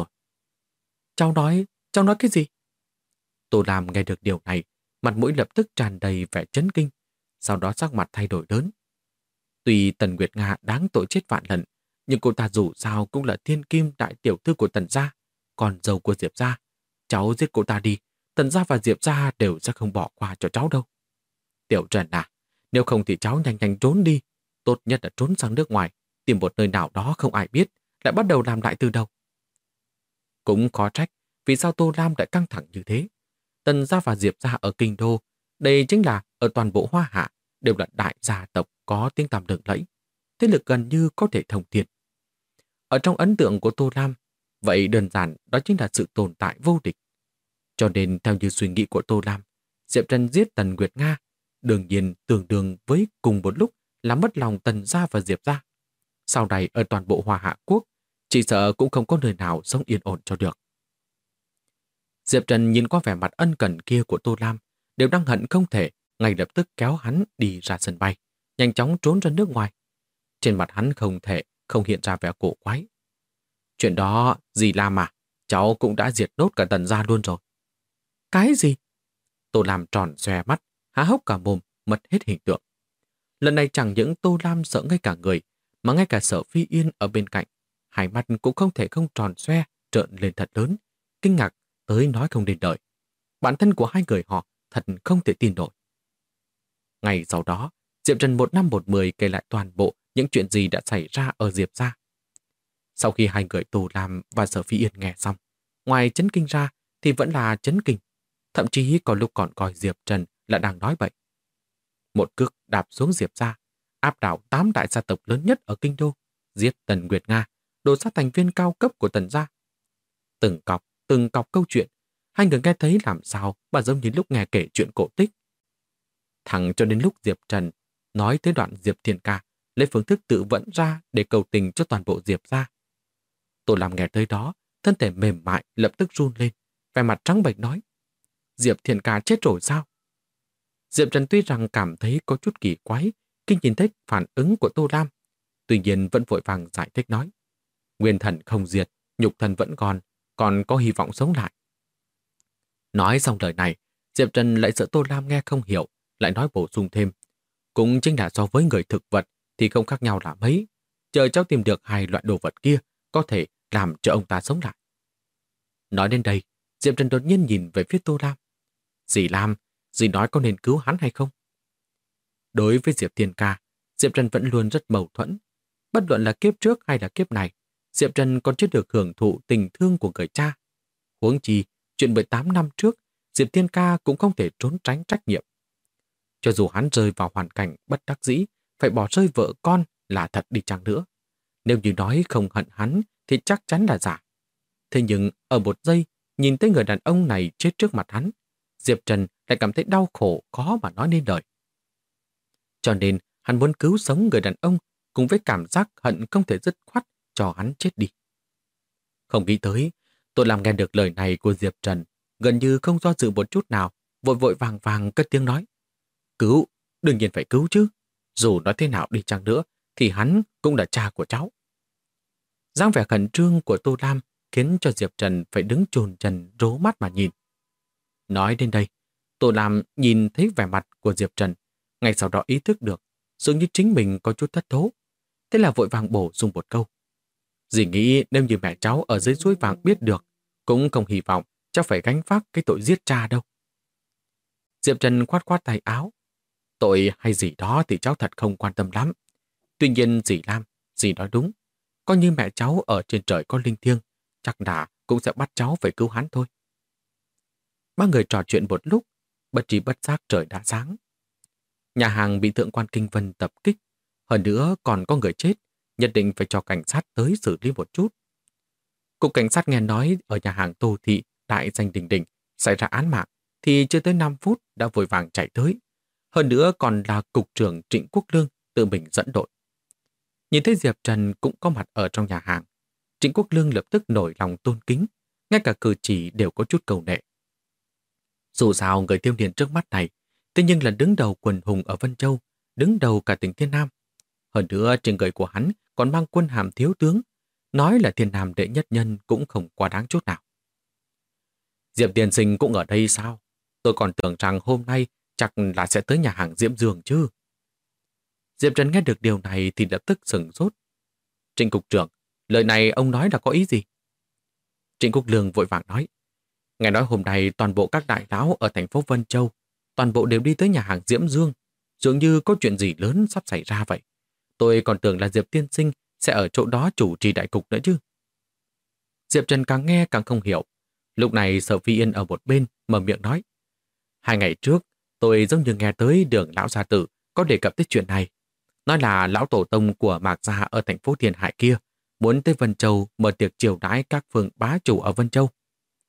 Cháu nói cái gì? Tô Lam nghe được điều này, mặt mũi lập tức tràn đầy vẻ chấn kinh, sau đó sắc mặt thay đổi lớn. Tuy Tần Nguyệt Nga đáng tội chết vạn lần, nhưng cô ta dù sao cũng là thiên kim đại tiểu thư của Tần gia, còn dâu của Diệp gia. Cháu giết cô ta đi, Tần gia và Diệp gia đều sẽ không bỏ qua cho cháu đâu. Tiểu Trần à, nếu không thì cháu nhanh nhanh trốn đi, tốt nhất là trốn sang nước ngoài, tìm một nơi nào đó không ai biết, lại bắt đầu làm lại từ đầu. Cũng khó trách, vì sao Tô Lam lại căng thẳng như thế. Tần gia và Diệp gia ở kinh đô, đây chính là ở toàn bộ Hoa Hạ, đều là đại gia tộc có tiếng tăm lừng lẫy, thế lực gần như có thể thông thiên. Ở trong ấn tượng của Tô Lam, vậy đơn giản đó chính là sự tồn tại vô địch. Cho nên theo như suy nghĩ của Tô Lam, Diệp Trần giết Tần Nguyệt Nga, đương nhiên tương đương với cùng một lúc làm mất lòng Tần gia và Diệp gia. Sau này ở toàn bộ Hoa Hạ quốc, chỉ sợ cũng không có nơi nào sống yên ổn cho được. Diệp Trần nhìn qua vẻ mặt ân cần kia của Tô Lam, đều đang hận không thể, ngay lập tức kéo hắn đi ra sân bay, nhanh chóng trốn ra nước ngoài. Trên mặt hắn không thể không hiện ra vẻ cổ quái. Chuyện đó, dì Lam à, cháu cũng đã diệt nốt cả Tần gia luôn rồi. Cái gì? Tô Lam tròn xòe mắt, há hốc cả mồm, mất hết hình tượng. Lần này chẳng những Tô Lam sợ ngay cả người, mà ngay cả Sở Phi Yên ở bên cạnh, hai mắt cũng không thể không tròn xoe, trợn lên thật lớn, kinh ngạc tới nói không nên lời. Bản thân của hai người họ thật không thể tin nổi. Ngày sau đó, Diệp Trần một năm một mười kể lại toàn bộ những chuyện gì đã xảy ra ở Diệp gia. Sau khi hai người Tô Lam và Sở Phi Yên nghe xong, ngoài chấn kinh ra thì vẫn là chấn kinh, thậm chí có lúc còn coi Diệp Trần là đang nói bậy. Một cước đạp xuống Diệp gia, áp đảo 8 đại gia tộc lớn nhất ở kinh đô, giết Tần Nguyệt Nga, đổ sát thành viên cao cấp của Tần gia. Từng cọc câu chuyện, hai người nghe thấy làm sao mà giống như lúc nghe kể chuyện cổ tích. Thẳng cho đến lúc Diệp Trần nói tới đoạn Diệp Thiên Ca lấy phương thức tự vẫn ra để cầu tình cho toàn bộ Diệp gia. Tô Lam nghe tới đó, thân thể mềm mại lập tức run lên, vẻ mặt trắng bệch nói: Diệp Thiên Ca chết rồi sao? Diệp Trần tuy rằng cảm thấy có chút kỳ quái khi nhìn thấy phản ứng của Tô Lam, tuy nhiên vẫn vội vàng giải thích nói: Nguyên thần không diệt, nhục thần vẫn còn có hy vọng sống lại. Nói xong lời này, Diệp Trần lại sợ Tô Lam nghe không hiểu, lại nói bổ sung thêm: Cũng chính là so với người thực vật thì không khác nhau là mấy. Chờ cháu tìm được hai loại đồ vật kia, có thể làm cho ông ta sống lại. Nói đến đây, Diệp Trần đột nhiên nhìn về phía Tô Lam. Dì Lam, dì nói có nên cứu hắn hay không? Đối với Diệp Thiên Ca, Diệp Trần vẫn luôn rất mâu thuẫn. Bất luận là kiếp trước hay là kiếp này, Diệp Trần còn chưa được hưởng thụ tình thương của người cha. Huống chi, chuyện 18 năm trước, Diệp Thiên Ca cũng không thể trốn tránh trách nhiệm. Cho dù hắn rơi vào hoàn cảnh bất đắc dĩ, phải bỏ rơi vợ con là thật đi chăng nữa. Nếu như nói không hận hắn thì chắc chắn là giả. Thế nhưng ở một giây, nhìn thấy người đàn ông này chết trước mặt hắn, Diệp Trần lại cảm thấy đau khổ khó mà nói nên lời. Cho nên hắn muốn cứu sống người đàn ông cùng với cảm giác hận không thể dứt khoát cho hắn chết đi. Không nghĩ tới, tôi làm nghe được lời này của Diệp Trần, gần như không do dự một chút nào, vội vội vàng vàng cất tiếng nói: Cứu, đương nhiên phải cứu chứ. Dù nói thế nào đi chăng nữa, thì hắn cũng là cha của cháu. Dáng vẻ khẩn trương của Tô Lam khiến cho Diệp Trần phải đứng chồn chân rố mắt mà nhìn. Nói đến đây, Tô Lam nhìn thấy vẻ mặt của Diệp Trần, ngay sau đó ý thức được, dường như chính mình có chút thất thố. Thế là vội vàng bổ sung một câu. Dì nghĩ nếu như mẹ cháu ở dưới suối vàng biết được, cũng không hy vọng cháu phải gánh vác cái tội giết cha đâu. Diệp Trần khoát khoát tay áo. Tội hay gì đó thì cháu thật không quan tâm lắm. Tuy nhiên dì Lam, dì nói đúng. Coi như mẹ cháu ở trên trời có linh thiêng, chắc là cũng sẽ bắt cháu phải cứu hắn thôi. Ba người trò chuyện một lúc, bất tri bất giác trời đã sáng. Nhà hàng bị thượng quan Kinh Vân tập kích, hơn nữa còn có người chết, nhất định phải cho cảnh sát tới xử lý một chút. Cục cảnh sát nghe nói ở nhà hàng Tô Thị, đại danh đình đình, xảy ra án mạng, thì chưa tới 5 phút đã vội vàng chạy tới. Hơn nữa còn là cục trưởng Trịnh Quốc Lương tự mình dẫn đội. Nhìn thấy Diệp Trần cũng có mặt ở trong nhà hàng, Trịnh Quốc Lương lập tức nổi lòng tôn kính, ngay cả cử chỉ đều có chút cầu nệ. Dù sao người thiếu niên trước mắt này, thế nhưng là đứng đầu quần hùng ở Vân Châu, đứng đầu cả tỉnh Thiên Nam. Hơn nữa trên người của hắn còn mang quân hàm thiếu tướng, nói là Thiên Nam đệ nhất nhân cũng không quá đáng chút nào. Diệp tiên sinh cũng ở đây sao? Tôi còn tưởng rằng hôm nay chắc là sẽ tới nhà hàng Diễm Dương chứ. Diệp Trần nghe được điều này thì lập tức sửng sốt. Trịnh cục trưởng, lời này ông nói là có ý gì? Trịnh Quốc Lương vội vàng nói. Nghe nói hôm nay toàn bộ các đại lão ở thành phố Vân Châu, toàn bộ đều đi tới nhà hàng Diễm Dương, dường như có chuyện gì lớn sắp xảy ra vậy. Tôi còn tưởng là Diệp tiên sinh sẽ ở chỗ đó chủ trì đại cục nữa chứ. Diệp Trần càng nghe càng không hiểu. Lúc này Sở Phi Yên ở một bên mở miệng nói. 2 ngày trước, tôi giống như nghe tới Đường lão gia tử có đề cập tới chuyện này. Nói là lão tổ tông của Mạc Gia ở thành phố Thiên Hải kia muốn tới Vân Châu mở tiệc chiều đãi các phương bá chủ ở Vân Châu.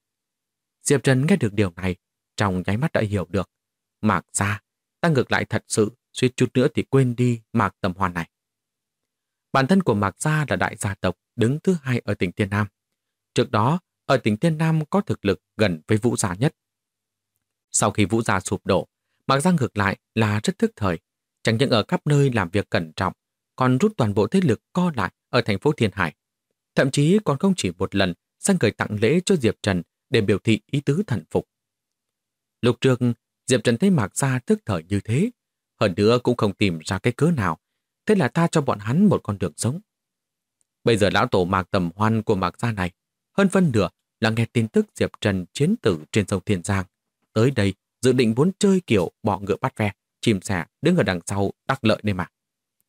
Diệp Trần nghe được điều này, trong nháy mắt đã hiểu được. Mạc Gia, ta ngược lại thật sự suýt chút nữa thì quên đi Mạc Tầm Hoan này. Bản thân của Mạc Gia là đại gia tộc đứng thứ 2 ở tỉnh Thiên Nam. Trước đó, ở tỉnh Thiên Nam có thực lực gần với Vũ Gia nhất. Sau khi Vũ Gia sụp đổ, Mạc Gia ngược lại là rất thức thời, chẳng những ở khắp nơi làm việc cẩn trọng, còn rút toàn bộ thế lực co lại ở thành phố Thiên Hải. Thậm chí còn không chỉ một lần sang gửi tặng lễ cho Diệp Trần để biểu thị ý tứ thần phục. Lúc trước, Diệp Trần thấy Mạc Gia thức thời như thế, hơn nữa cũng không tìm ra cái cớ nào, thế là tha cho bọn hắn một con đường sống. Bây giờ lão tổ Mạc Tầm Hoan của Mạc Gia này, hơn phân nửa là nghe tin tức Diệp Trần chiến tử trên sông Thiên Giang. Tới đây, dự định muốn chơi kiểu bọ ngựa bắt ve, chim sẻ đứng ở đằng sau đắc lợi đây mà.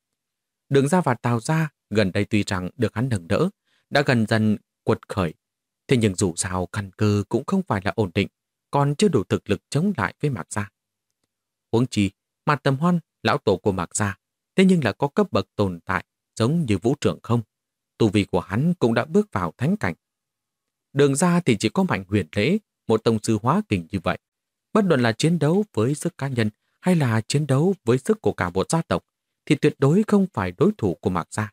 Đường Ra và Tào Gia gần đây tuy rằng được hắn nâng đỡ, đã gần dần quật khởi. Thế nhưng dù sao căn cơ cũng không phải là ổn định, còn chưa đủ thực lực chống lại với Mạc Gia. Huống chi, Mạc Tầm Hoan, lão tổ của Mạc Gia, thế nhưng là có cấp bậc tồn tại giống như Vũ Trưởng không. Tu vi của hắn cũng đã bước vào thánh cảnh. Đường Ra thì chỉ có Mạnh Huyền Lễ, một tông sư hóa kình như vậy. Bất luận là chiến đấu với sức cá nhân hay là chiến đấu với sức của cả một gia tộc, thì tuyệt đối không phải đối thủ của Mạc Gia.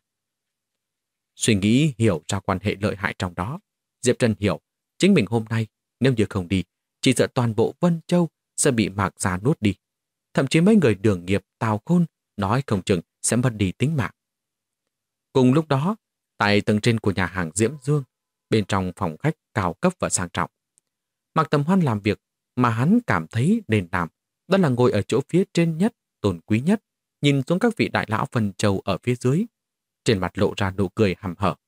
Suy nghĩ hiểu ra quan hệ lợi hại trong đó, Diệp Trần hiểu, chính mình hôm nay nếu như không đi, chỉ sợ toàn bộ Vân Châu sẽ bị Mạc Gia nuốt đi. Thậm chí mấy người Đường Nghiệp, Tào Khôn nói không chừng sẽ mất đi tính mạng. Cùng lúc đó, tại tầng trên của nhà hàng Diễm Dương, bên trong phòng khách cao cấp và sang trọng, Mạc Tầm Hoan làm việc mà hắn cảm thấy nên làm, đó là ngồi ở chỗ phía trên nhất, tôn quý nhất, nhìn xuống các vị đại lão Vân Châu ở phía dưới, trên mặt lộ ra nụ cười hằm hở.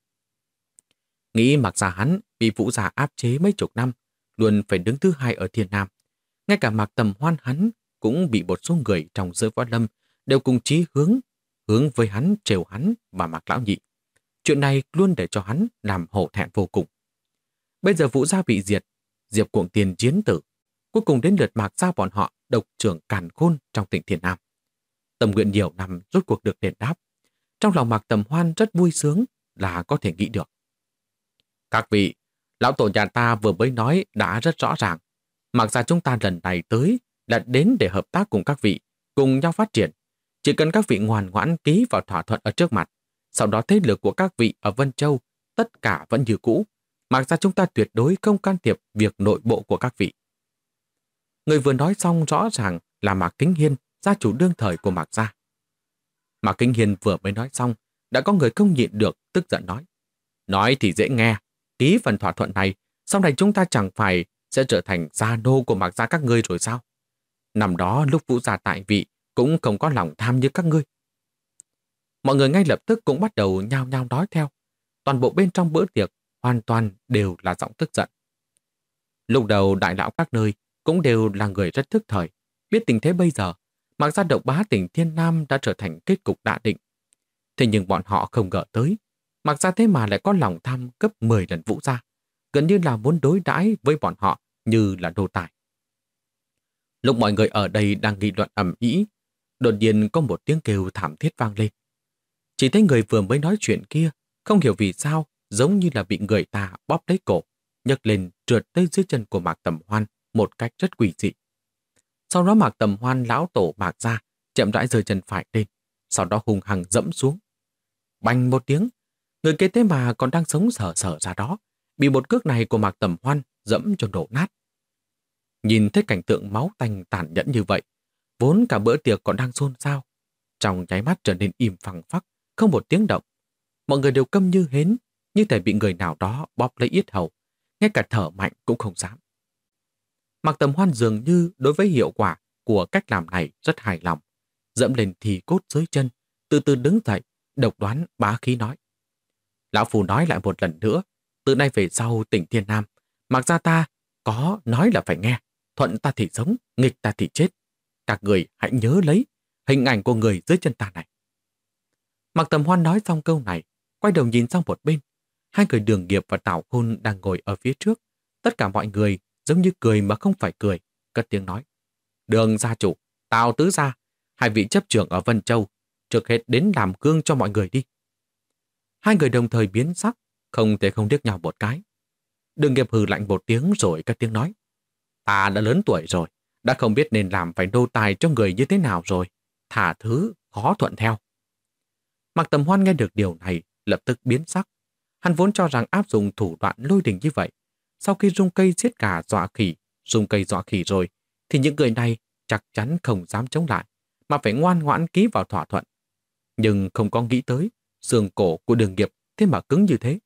Nghĩ Mạc Gia hắn bị Vũ Gia áp chế mấy chục năm, luôn phải đứng thứ 2 ở Thiên Nam. Ngay cả Mạc Tầm Hoan hắn cũng bị một số người trong giới võ lâm đều cùng chí hướng với hắn, trêu hắn và Mạc Lão Nhị. Chuyện này luôn để cho hắn làm hổ thẹn vô cùng. Bây giờ Vũ Gia bị diệt, Diệp Cuồng Tiền chiến tử, cuối cùng đến lượt Mạc Gia bọn họ độc trưởng càn khôn trong tỉnh Thiên Nam. Tâm nguyện nhiều năm rốt cuộc được đền đáp. Trong lòng Mạc Tầm Hoan rất vui sướng là có thể nghĩ được. Các vị, lão tổ nhà ta vừa mới nói đã rất rõ ràng. Mạc Gia chúng ta lần này tới là đến để hợp tác cùng các vị, cùng nhau phát triển. Chỉ cần các vị ngoan ngoãn ký vào thỏa thuận ở trước mặt, sau đó thế lực của các vị ở Vân Châu tất cả vẫn như cũ. Mạc Gia chúng ta tuyệt đối không can thiệp việc nội bộ của các vị. Người vừa nói xong rõ ràng là Mạc Kính Hiên, gia chủ đương thời của Mạc Gia. Mạc Kính Hiên vừa mới nói xong, đã có người không nhịn được, tức giận nói. Nói thì dễ nghe, ký phần thỏa thuận này, sau này chúng ta chẳng phải sẽ trở thành gia nô của Mạc Gia các ngươi rồi sao? Năm đó lúc Vũ gia tại vị cũng không có lòng tham như các ngươi. Mọi người ngay lập tức cũng bắt đầu nhao nhao nói theo. Toàn bộ bên trong bữa tiệc hoàn toàn đều là giọng tức giận. Lúc đầu đại lão các nơi cũng đều là người rất thức thời. Biết tình thế bây giờ, Mạc gia độc bá tỉnh Thiên Nam đã trở thành kết cục đã định. Thế nhưng bọn họ không ngờ tới, Mạc gia thế mà lại có lòng tham gấp 10 lần Vũ gia, gần như là muốn đối đãi với bọn họ như là nô tài. Lúc mọi người ở đây đang nghị luận ầm ĩ, đột nhiên có một tiếng kêu thảm thiết vang lên. Chỉ thấy người vừa mới nói chuyện kia, không hiểu vì sao, giống như là bị người ta bóp lấy cổ, nhấc lên trượt tới dưới chân của Mạc Tầm Hoan một cách rất quỷ dị. Sau đó Mạc Tầm Hoan lão tổ Mạc ra, chậm rãi giơ chân phải lên, sau đó hung hăng dẫm xuống. Bành một tiếng, người kế thế mà còn đang sống sờ sờ ra đó, bị một cước này của Mạc Tầm Hoan dẫm cho đổ nát. Nhìn thấy cảnh tượng máu tanh tàn nhẫn như vậy, vốn cả bữa tiệc còn đang xôn xao, trong nháy mắt trở nên im phăng phắc, không một tiếng động. Mọi người đều câm như hến, như thể bị người nào đó bóp lấy yết hầu, ngay cả thở mạnh cũng không dám. Mạc Tầm Hoan dường như đối với hiệu quả của cách làm này rất hài lòng, dẫm lên thì cốt dưới chân, từ từ đứng dậy, độc đoán bá khí nói. Lão Phu nói lại một lần nữa, từ nay về sau tỉnh Thiên Nam, Mạc gia ta có nói là phải nghe, thuận ta thì sống, nghịch ta thì chết. Các người hãy nhớ lấy hình ảnh của người dưới chân ta này. Mạc Tầm Hoan nói xong câu này, quay đầu nhìn sang một bên. Hai người Đường Nghiệp và Tào Khôn đang ngồi ở phía trước. Tất cả mọi người giống như cười mà không phải cười, cất tiếng nói. Đường gia chủ, Tào tứ gia, hai vị chấp trưởng ở Vân Châu, trước hết đến làm gương cho mọi người đi. Hai người đồng thời biến sắc, không thể không liếc nhau một cái. Đường Nghiệp hừ lạnh một tiếng rồi cất tiếng nói. Ta đã lớn tuổi rồi, đã không biết nên làm phải nô tài cho người như thế nào rồi. Thả thứ, khó thuận theo. Mạc Tầm Hoan nghe được điều này, lập tức biến sắc. Hắn vốn cho rằng áp dụng thủ đoạn lôi đình như vậy. Sau khi rung cây giết gà dọa khỉ, rung cây dọa khỉ rồi, thì những người này chắc chắn không dám chống lại, mà phải ngoan ngoãn ký vào thỏa thuận. Nhưng không có nghĩ tới, xương cổ của Đường Nghiệp thế mà cứng như thế.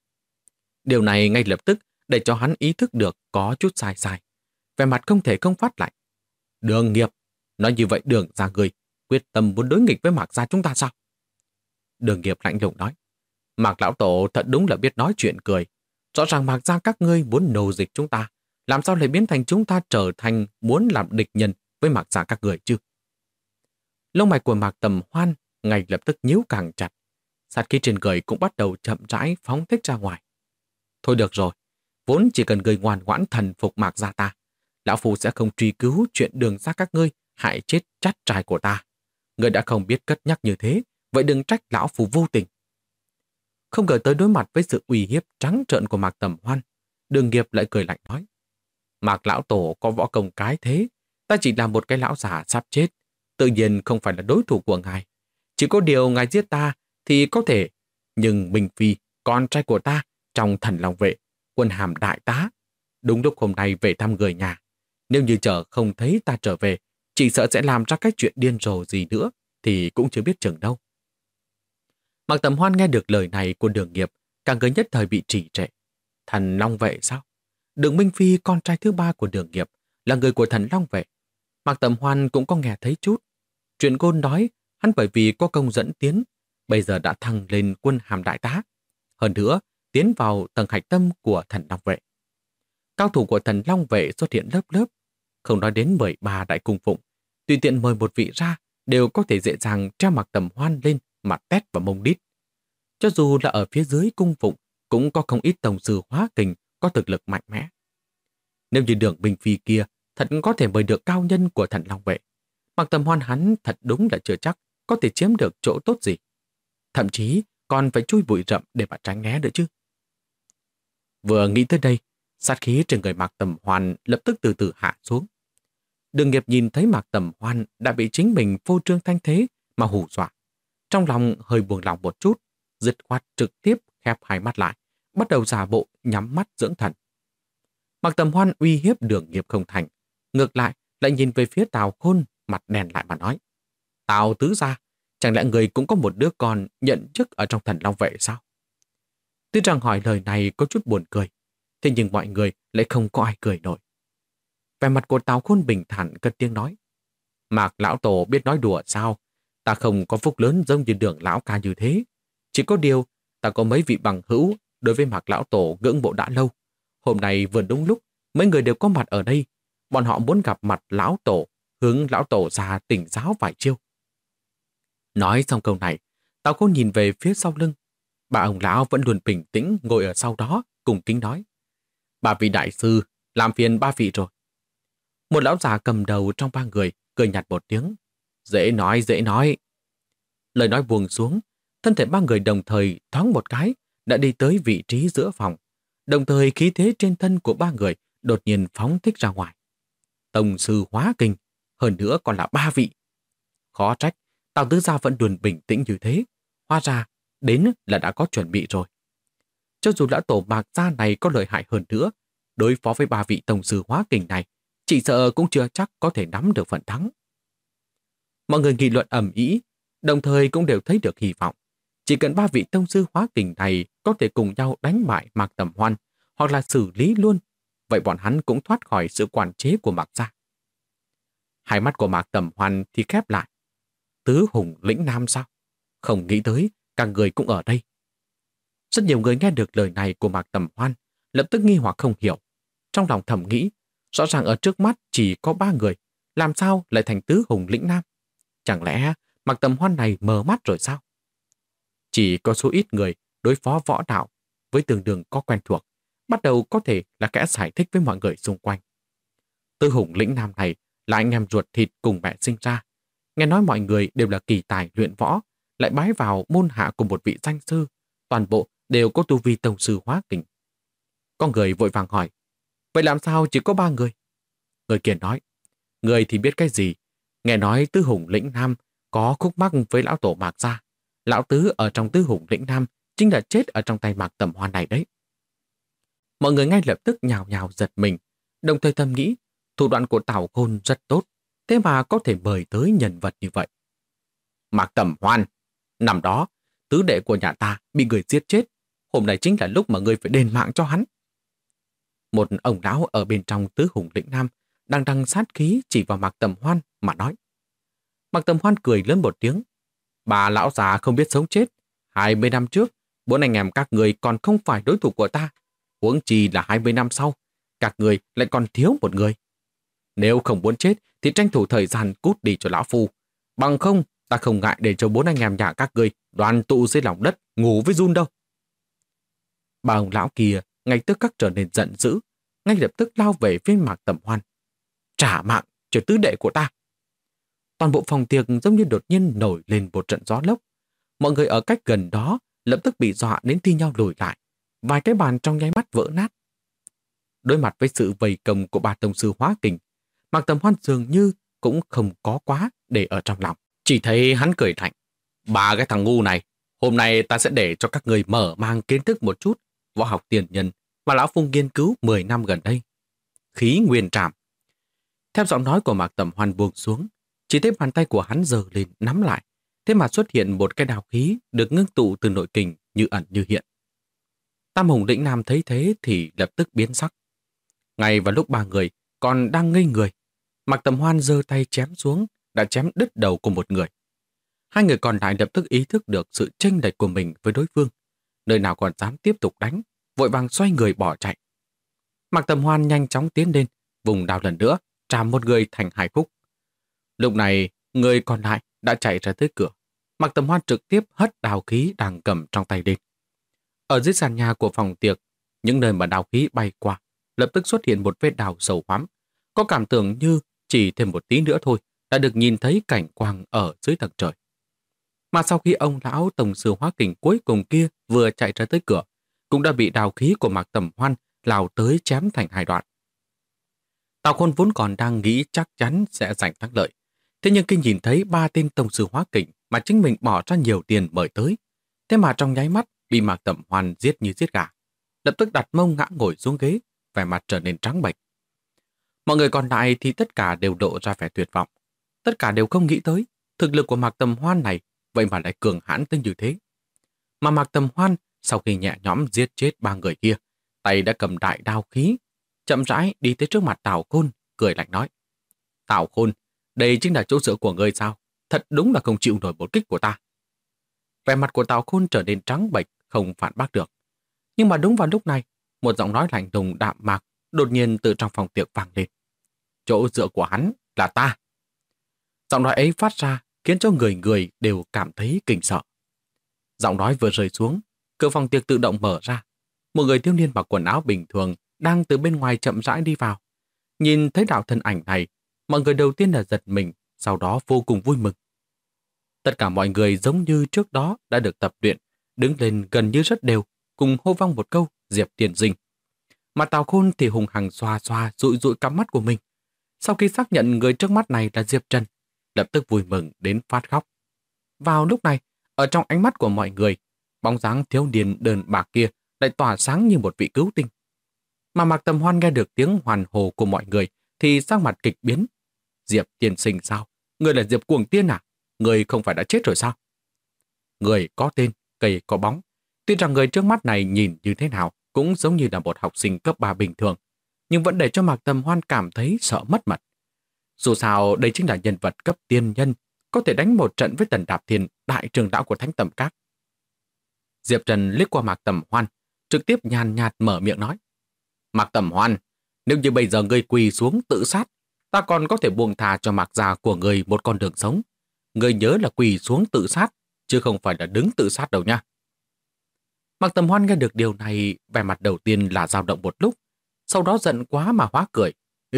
Điều này ngay lập tức để cho hắn ý thức được có chút sai sai. Vẻ mặt không thể không phát lại. Đường Nghiệp, nói như vậy Đường gia người quyết tâm muốn đối nghịch với Mạc gia chúng ta sao? Đường Nghiệp lạnh lùng nói. Mạc lão tổ thật đúng là biết nói chuyện cười. Rõ ràng Mạc gia các ngươi muốn nô dịch chúng ta, làm sao lại biến thành chúng ta trở thành muốn làm địch nhân với Mạc gia các người chứ? Lông mày của Mạc Tầm Hoan ngay lập tức nhíu càng chặt. Sát khí trên người cũng bắt đầu chậm rãi phóng thích ra ngoài. Thôi được rồi, vốn chỉ cần người ngoan ngoãn thần phục Mạc gia ta, lão phu sẽ không truy cứu chuyện Đường gia các ngươi hại chết chắt trai của ta. Người đã không biết cất nhắc như thế, vậy đừng trách lão phu vô tình. Không ngờ tới đối mặt với sự uy hiếp trắng trợn của Mạc Tầm Hoan, Đường Nghiệp lại cười lạnh nói. Mạc lão tổ có võ công cái thế, ta chỉ là một cái lão già sắp chết, tự nhiên không phải là đối thủ của ngài. Chỉ có điều ngài giết ta thì có thể, nhưng Minh Phi, con trai của ta, trong Thần Long Vệ, quân hàm đại tá, đúng lúc hôm nay về thăm người nhà. Nếu như chờ không thấy ta trở về, chỉ sợ sẽ làm ra cái chuyện điên rồ gì nữa, thì cũng chưa biết chừng đâu. Mạc Tầm Hoan nghe được lời này của Đường Nghiệp, cả người nhất thời bị trì trệ. Thần Long Vệ sao? Đường Minh Phi, con trai thứ ba của Đường Nghiệp, là người của Thần Long Vệ. Mạc Tầm Hoan cũng có nghe thấy chút. Chuyện Côn nói, hắn bởi vì có công dẫn tiến, bây giờ đã thăng lên quân hàm đại tá. Hơn nữa, tiến vào tầng hạch tâm của Thần Long Vệ. Cao thủ của Thần Long Vệ xuất hiện lớp lớp, không nói đến 13 đại cung phụng. Tùy tiện mời một vị ra, đều có thể dễ dàng treo Mạc Tầm Hoan lên mặt tét và mông đít. Cho dù là ở phía dưới cung phụng, cũng có không ít tổng sư hóa kình có thực lực mạnh mẽ. Nếu như Đường Minh Phi kia thật có thể mời được cao nhân của Thần Long Vệ, Mạc Tầm Hoan hắn thật đúng là chưa chắc có thể chiếm được chỗ tốt gì. Thậm chí còn phải chui bụi rậm để mà tránh né nữa chứ. Vừa nghĩ tới đây, sát khí trên người Mạc Tầm Hoan lập tức từ từ hạ xuống. Đường Nghiệp nhìn thấy Mạc Tầm Hoan đã bị chính mình phô trương thanh thế mà hù dọa. Trong lòng hơi buồn lòng một chút, dứt khoát trực tiếp khép hai mắt lại, bắt đầu giả bộ nhắm mắt dưỡng thần. Mạc Tầm Hoan uy hiếp Đường Nghiệp không thành, ngược lại lại nhìn về phía Tào Khôn, mặt đen lại mà nói. Tào tứ gia, chẳng lẽ người cũng có một đứa con nhận chức ở trong Thần Long Vệ sao? Tuy rằng hỏi lời này có chút buồn cười, thế nhưng mọi người lại không có ai cười nổi. Vẻ mặt của Tào Khôn bình thản cất tiếng nói. Mạc lão tổ biết nói đùa sao? Ta không có phúc lớn giống như Đường lão ca như thế. Chỉ có điều, ta có mấy vị bằng hữu đối với Mạc lão tổ ngưỡng mộ đã lâu. Hôm nay vừa đúng lúc, mấy người đều có mặt ở đây. Bọn họ muốn gặp mặt lão tổ, hướng lão tổ ra tỉnh giáo vài chiêu. Nói xong câu này, Tào Khôn nhìn về phía sau lưng. Bà ông lão vẫn luôn bình tĩnh ngồi ở sau đó, cùng kính nói. Ba vị đại sư, làm phiền ba vị rồi. Một lão già cầm đầu trong ba người, cười nhạt một tiếng. Dễ nói, dễ nói. Lời nói buông xuống, thân thể ba người đồng thời thoáng một cái, đã đi tới vị trí giữa phòng. Đồng thời khí thế trên thân của ba người đột nhiên phóng thích ra ngoài. Tông sư hóa kinh, hơn nữa còn là ba vị. Khó trách, Tào Tứ Gia vẫn luôn bình tĩnh như thế. Hóa ra, đến là đã có chuẩn bị rồi. Cho dù lão tổ Mạc gia này có lợi hại hơn nữa, đối phó với ba vị tông sư hóa kinh này, chỉ sợ cũng chưa chắc có thể nắm được phần thắng. Mọi người nghị luận ầm ĩ, đồng thời cũng đều thấy được hy vọng. Chỉ cần ba vị tông sư hóa kình này có thể cùng nhau đánh bại Mạc Tầm Hoan, hoặc là xử lý luôn, vậy bọn hắn cũng thoát khỏi sự quản chế của Mạc gia. Hai mắt của Mạc Tầm Hoan thì khép lại. Tứ hùng lĩnh nam sao? Không nghĩ tới, cả người cũng ở đây. Rất nhiều người nghe được lời này của Mạc Tầm Hoan, lập tức nghi hoặc không hiểu. Trong lòng thầm nghĩ, rõ ràng ở trước mắt chỉ có ba người, làm sao lại thành tứ hùng lĩnh nam? Chẳng lẽ Mạc Tầm Hoan này mờ mắt rồi sao? Chỉ có số ít người đối phó võ đạo với tương đương có quen thuộc, bắt đầu có thể là kẻ giải thích với mọi người xung quanh. Tứ hùng lĩnh nam này là anh em ruột thịt cùng mẹ sinh ra. Nghe nói mọi người đều là kỳ tài luyện võ, lại bái vào môn hạ của một vị danh sư, toàn bộ đều có tu vi tông sư hóa kình. Có người vội vàng hỏi, vậy làm sao chỉ có ba người? Người kia nói, người thì biết cái gì? Nghe nói tứ hùng lĩnh nam có khúc mắc với lão tổ Mạc gia. Lão tứ ở trong tứ hùng lĩnh nam chính là chết ở trong tay Mạc Tầm Hoan này đấy. Mọi người ngay lập tức nhào nhào giật mình, đồng thời thầm nghĩ, thủ đoạn của Tào Khôn rất tốt, thế mà có thể mời tới nhân vật như vậy. Mạc Tầm Hoan, năm đó, tứ đệ của nhà ta bị người giết chết, hôm nay chính là lúc mà người phải đền mạng cho hắn. Một ông lão ở bên trong tứ hùng lĩnh nam đang đằng sát khí chỉ vào Mạc Tầm Hoan mà nói. Mạc Tầm Hoan cười lớn một tiếng. Bà lão già không biết sống chết. 20 năm trước, bốn anh em các người còn không phải đối thủ của ta. Huống chi là 20 năm sau, các người lại còn thiếu một người. Nếu không muốn chết thì tranh thủ thời gian cút đi cho lão phu. Bằng không, ta không ngại để cho bốn anh em nhà các người đoàn tụ dưới lòng đất ngủ với run đâu. Bà ông lão kia ngay tức khắc trở nên giận dữ, ngay lập tức lao về phía Mạc Tầm Hoan. Trả mạng cho tứ đệ của ta. Toàn bộ phòng tiệc giống như đột nhiên nổi lên một trận gió lốc. Mọi người ở cách gần đó lập tức bị dọa đến thi nhau lùi lại. Vài cái bàn trong nháy mắt vỡ nát. Đối mặt với sự vây công của ba tông sư hóa kình, Mạc Tầm Hoan dường như cũng không có quá để ở trong lòng. Chỉ thấy hắn cười lạnh. Ba cái thằng ngu này, hôm nay ta sẽ để cho các người mở mang kiến thức một chút võ học tiền nhân mà lão phu nghiên cứu 10 năm gần đây. Khí nguyên trảm. Theo giọng nói của Mạc Tầm Hoan buông xuống, chỉ thấy bàn tay của hắn giơ lên nắm lại, thế mà xuất hiện một cái đào khí được ngưng tụ từ nội kình như ẩn như hiện. Tam hùng lĩnh nam thấy thế thì lập tức biến sắc. Ngay vào lúc ba người còn đang ngây người, Mạc Tầm Hoan giơ tay chém xuống, đã chém đứt đầu của một người. Hai người còn lại lập tức ý thức được sự chênh lệch của mình với đối phương, nơi nào còn dám tiếp tục đánh, vội vàng xoay người bỏ chạy. Mạc Tầm Hoan nhanh chóng tiến lên, vùng đao lần nữa, trảm một người thành hai khúc. Lúc này, người còn lại đã chạy ra tới cửa. Mạc Tầm Hoan trực tiếp hất đao khí đang cầm trong tay lên. Ở dưới sàn nhà của phòng tiệc, những nơi mà đao khí bay qua, lập tức xuất hiện một vết đao sâu hoắm. Có cảm tưởng như chỉ thêm một tí nữa thôi đã được nhìn thấy cảnh quang ở dưới tầng trời. Mà sau khi ông lão tổng sư hóa kình cuối cùng kia vừa chạy ra tới cửa, cũng đã bị đao khí của Mạc Tầm Hoan lao tới chém thành hai đoạn. Tào Khôn vốn còn đang nghĩ chắc chắn sẽ giành thắng lợi. Thế nhưng khi nhìn thấy ba tên tổng sư hóa kình mà chính mình bỏ ra nhiều tiền mời tới, thế mà trong nháy mắt bị Mạc Tầm Hoan giết như giết gà, lập tức đặt mông ngã ngồi xuống ghế, vẻ mặt trở nên trắng bệch. Mọi người còn lại thì tất cả đều lộ ra vẻ tuyệt vọng. Tất cả đều không nghĩ tới thực lực của Mạc Tầm Hoan này vậy mà lại cường hãn tới như thế. Mà Mạc Tầm Hoan sau khi nhẹ nhõm giết chết ba người kia, tay đã cầm đại đao khí, chậm rãi đi tới trước mặt Tào Khôn, cười lạnh nói. Tào Khôn, đây chính là chỗ dựa của ngươi sao? Thật đúng là không chịu nổi một kích của ta. Vẻ mặt của Tào Khôn trở nên trắng bệch, không phản bác được. Nhưng mà đúng vào lúc này, một giọng nói lạnh lùng đạm mạc đột nhiên từ trong phòng tiệc vang lên. Chỗ dựa của hắn là ta. Giọng nói ấy phát ra khiến cho người người đều cảm thấy kinh sợ. Giọng nói vừa rơi xuống, cửa phòng tiệc tự động mở ra. Một người thiếu niên mặc quần áo bình thường đang từ bên ngoài chậm rãi đi vào. Nhìn thấy đạo thân ảnh này, mọi người đầu tiên là giật mình, sau đó vô cùng vui mừng. Tất cả mọi người giống như trước đó đã được tập luyện, đứng lên gần như rất đều, cùng hô vang một câu Diệp Tiền Dinh. Mà Tào Khôn thì hùng hằng xoa xoa dụi dụi cặp mắt của mình. Sau khi xác nhận người trước mắt này là Diệp Trần, lập tức vui mừng đến phát khóc. Vào lúc này, ở trong ánh mắt của mọi người, bóng dáng thiếu niên đơn bạc kia lại tỏa sáng như một vị cứu tinh. Mà Mạc Tầm Hoan nghe được tiếng hoàn hồ của mọi người thì sắc mặt kịch biến. Diệp Tiên Sinh sao? Người là Diệp Cuồng Tiên à? Người không phải đã chết rồi sao? Người có tên, cây có bóng. Tuy rằng người trước mắt này nhìn như thế nào cũng giống như là một học sinh cấp 3 bình thường, nhưng vẫn để cho Mạc Tầm Hoan cảm thấy sợ mất mật. Dù sao đây chính là nhân vật cấp tiên nhân, có thể đánh một trận với Tần Đạp Thiên, đại trưởng lão của Thánh Tầm Các. Diệp Trần liếc qua Mạc Tầm Hoan, trực tiếp nhàn nhạt mở miệng nói. Mạc Tầm Hoan, nếu như bây giờ ngươi quỳ xuống tự sát, ta còn có thể buông thà cho Mạc gia của ngươi một con đường sống. Ngươi nhớ là quỳ xuống tự sát, chứ không phải là đứng tự sát đâu nha. Mạc Tầm Hoan nghe được điều này, vẻ mặt đầu tiên là dao động một lúc, sau đó giận quá mà hóa cười.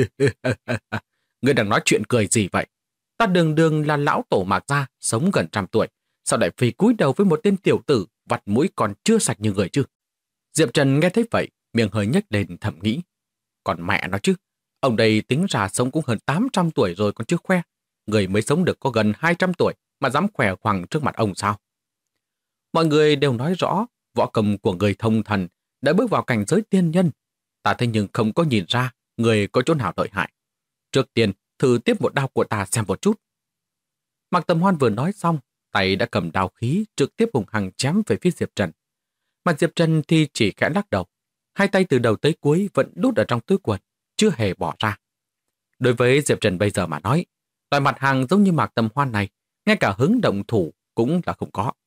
Ngươi đang nói chuyện cười gì vậy? Ta đường đường là lão tổ Mạc gia, sống gần 100 tuổi, sao lại phi cúi đầu với một tên tiểu tử vặt mũi còn chưa sạch như người chứ? Diệp Trần nghe thấy vậy, miệng hơi nhếch lên thầm nghĩ. Còn mẹ nó chứ, ông đây tính ra sống cũng hơn 800 tuổi rồi còn chưa khoe. Người mới sống được có gần 200 tuổi mà dám khỏe khoằng trước mặt ông sao? Mọi người đều nói rõ, võ công của người thông thần đã bước vào cảnh giới tiên nhân. Ta thế nhưng không có nhìn ra người có chỗ nào lợi hại. Trước tiên, thử tiếp một đao của ta xem một chút. Mạc Tầm Hoan vừa nói xong, tay đã cầm đao khí trực tiếp hùng hăng chém về phía Diệp Trần. Mà Diệp Trần thì chỉ khẽ lắc đầu. Hai tay từ đầu tới cuối vẫn đút ở trong túi quần, chưa hề bỏ ra. Đối với Diệp Trần bây giờ mà nói, loại mặt hàng giống như Mạc Tầm Hoan này, ngay cả hứng động thủ cũng là không có.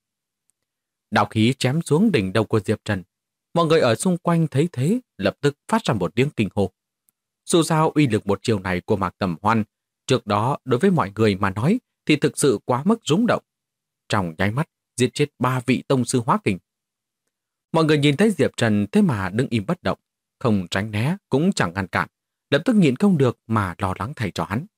Đạo khí chém xuống đỉnh đầu của Diệp Trần. Mọi người ở xung quanh thấy thế, lập tức phát ra một tiếng kinh hô. Dù sao uy lực một chiều này của Mạc Tầm Hoan, trước đó đối với mọi người mà nói thì thực sự quá mức rúng động. Trong nháy mắt, giết chết 3 vị tông sư hóa kình. Mọi người nhìn thấy Diệp Trần thế mà đứng im bất động, không tránh né cũng chẳng ngăn cản, lập tức nhịn không được mà lo lắng thay cho hắn.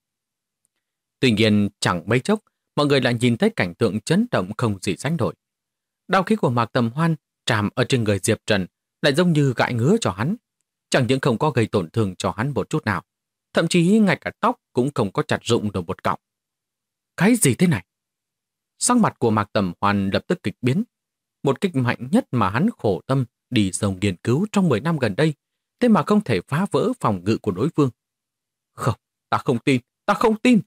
Tuy nhiên chẳng mấy chốc, mọi người lại nhìn thấy cảnh tượng chấn động không gì sánh nổi. Đao khí của Mạc Tầm Hoan chạm ở trên người Diệp Trần lại giống như gãi ngứa cho hắn. Chẳng những không có gây tổn thương cho hắn một chút nào, thậm chí ngay cả tóc cũng không có chặt rụng được một cọng. Cái gì thế này? Sắc mặt của Mạc Tầm Hoan lập tức kịch biến. Một kích mạnh nhất mà hắn khổ tâm đi sâu nghiên cứu trong 10 năm gần đây, thế mà không thể phá vỡ phòng ngự của đối phương. Không, ta không tin, ta không tin.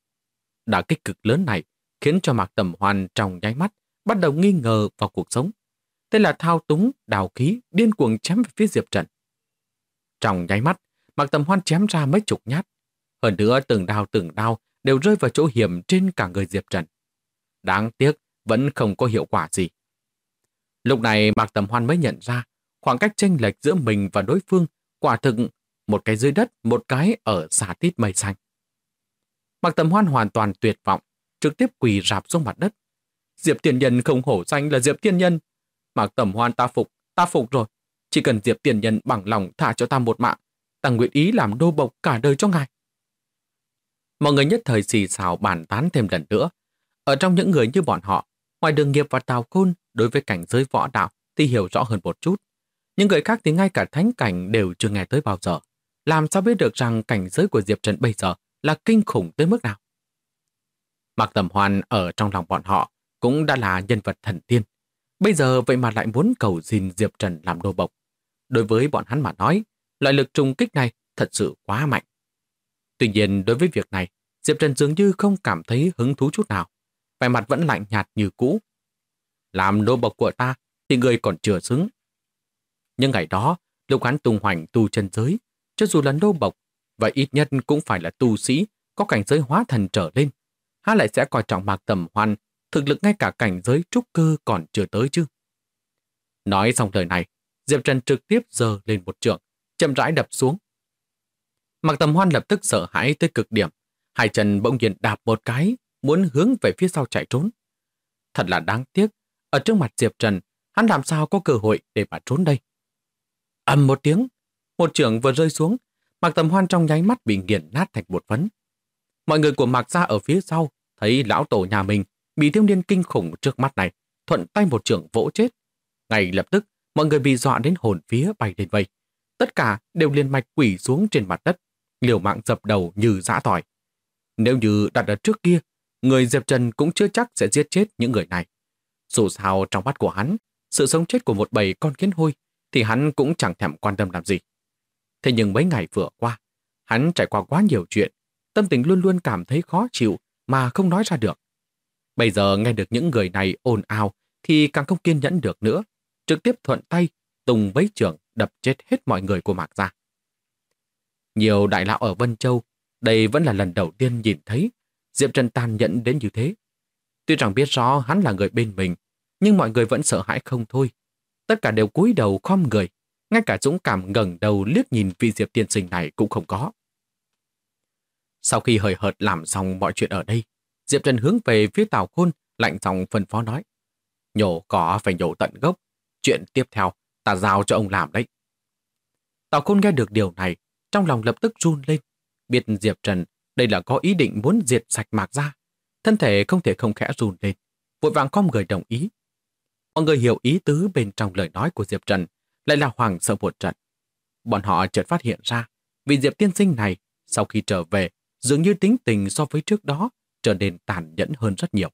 Đả kích cực lớn này khiến cho Mạc Tầm Hoan trong nháy mắt bắt đầu nghi ngờ vào cuộc sống. Thế là thao túng đào khí điên cuồng chém về phía Diệp Trần. Trong nháy mắt, Mạc Tầm Hoan chém ra mấy chục nhát. Hơn nữa từng đao đều rơi vào chỗ hiểm trên cả người Diệp Trần. Đáng tiếc vẫn không có hiệu quả gì. Lúc này Mạc Tầm Hoan mới nhận ra khoảng cách chênh lệch giữa mình và đối phương quả thực một cái dưới đất, một cái ở xà tít mây xanh. Mạc Tầm Hoan hoàn toàn tuyệt vọng, trực tiếp quỳ rạp xuống mặt đất. Diệp Tiên Nhân không hổ danh là Diệp Tiên Nhân. Mạc Tầm Hoan ta phục rồi. Chỉ cần Diệp Tiên Nhân bằng lòng thả cho ta một mạng, ta nguyện ý làm nô bộc cả đời cho ngài. Mọi người nhất thời xì xào bàn tán thêm lần nữa. Ở trong những người như bọn họ, ngoài Đường Nghiệp và Tào Khôn đối với cảnh giới võ đạo thì hiểu rõ hơn một chút. Những người khác thì ngay cả thánh cảnh đều chưa nghe tới bao giờ. Làm sao biết được rằng cảnh giới của Diệp Trần bây giờ là kinh khủng tới mức nào? Mạc Tầm Hoan ở trong lòng bọn họ cũng đã là nhân vật thần tiên. Bây giờ vậy mà lại muốn cầu xin Diệp Trần làm nô bộc. Đối với bọn hắn mà nói, loại lực trùng kích này thật sự quá mạnh. Tuy nhiên đối với việc này, Diệp Trần dường như không cảm thấy hứng thú chút nào. Vẻ mặt vẫn lạnh nhạt như cũ. Làm nô bộc của ta thì người còn chưa xứng. Nhưng ngày đó, lúc hắn tung hoành tu chân giới, cho dù là nô bộc, Vậy ít nhất cũng phải là tu sĩ, có cảnh giới hóa thần trở lên. Há lại sẽ coi trọng Mạc Tầm Hoan, thực lực ngay cả cảnh giới trúc cơ còn chưa tới chứ. Nói xong lời này, Diệp Trần trực tiếp giơ lên một trượng, chậm rãi đập xuống. Mạc Tầm Hoan lập tức sợ hãi tới cực điểm, hai chân bỗng nhiên đạp một cái, muốn hướng về phía sau chạy trốn. Thật là đáng tiếc, ở trước mặt Diệp Trần, hắn làm sao có cơ hội để mà trốn đây. Ầm một tiếng, một chưởng vừa rơi xuống, Mạc Tầm Hoan trong nháy mắt bị nghiền nát thành bột phấn. Mọi người của Mạc gia ở phía sau thấy lão tổ nhà mình bị thiếu niên kinh khủng trước mắt này, thuận tay một chưởng vỗ chết. Ngay lập tức, mọi người bị dọa đến hồn vía bay lên vây. Tất cả đều liền mạch quỳ xuống trên mặt đất, liều mạng dập đầu như dã tỏi. Nếu như đặt ở trước kia, người Diệp Trần cũng chưa chắc sẽ giết chết những người này. Dù sao trong mắt của hắn, sự sống chết của một bầy con kiến hôi thì hắn cũng chẳng thèm quan tâm làm gì. Thế nhưng mấy ngày vừa qua, hắn trải qua quá nhiều chuyện, tâm tình luôn luôn cảm thấy khó chịu mà không nói ra được. Bây giờ nghe được những người này ồn ào thì càng không kiên nhẫn được nữa, trực tiếp thuận tay tung vấy chưởng đập chết hết mọi người của Mạc gia. Nhiều đại lão ở Vân Châu, đây vẫn là lần đầu tiên nhìn thấy Diệp Trần tàn nhẫn đến như thế. Tuy rằng biết rõ hắn là người bên mình, nhưng mọi người vẫn sợ hãi không thôi. Tất cả đều cúi đầu khom người, ngay cả dũng cảm ngẩng đầu liếc nhìn vị Diệp tiên sinh này cũng không có. Sau khi hời hợt làm xong mọi chuyện ở đây, Diệp Trần hướng về phía Tào Khôn, lạnh giọng phân phó nói: nhổ cỏ phải nhổ tận gốc, chuyện tiếp theo ta giao cho ông làm đấy. Tào Khôn nghe được điều này, trong lòng lập tức run lên, biết Diệp Trần đây là có ý định muốn diệt sạch Mạc gia, thân thể không thể không khẽ run lên, vội vàng khom người đồng ý. Mọi người hiểu ý tứ bên trong lời nói của Diệp Trần, lại là hoảng sợ một trận. Bọn họ chợt phát hiện ra, vị Diệp tiên sinh này sau khi trở về, dường như tính tình so với trước đó trở nên tàn nhẫn hơn rất nhiều.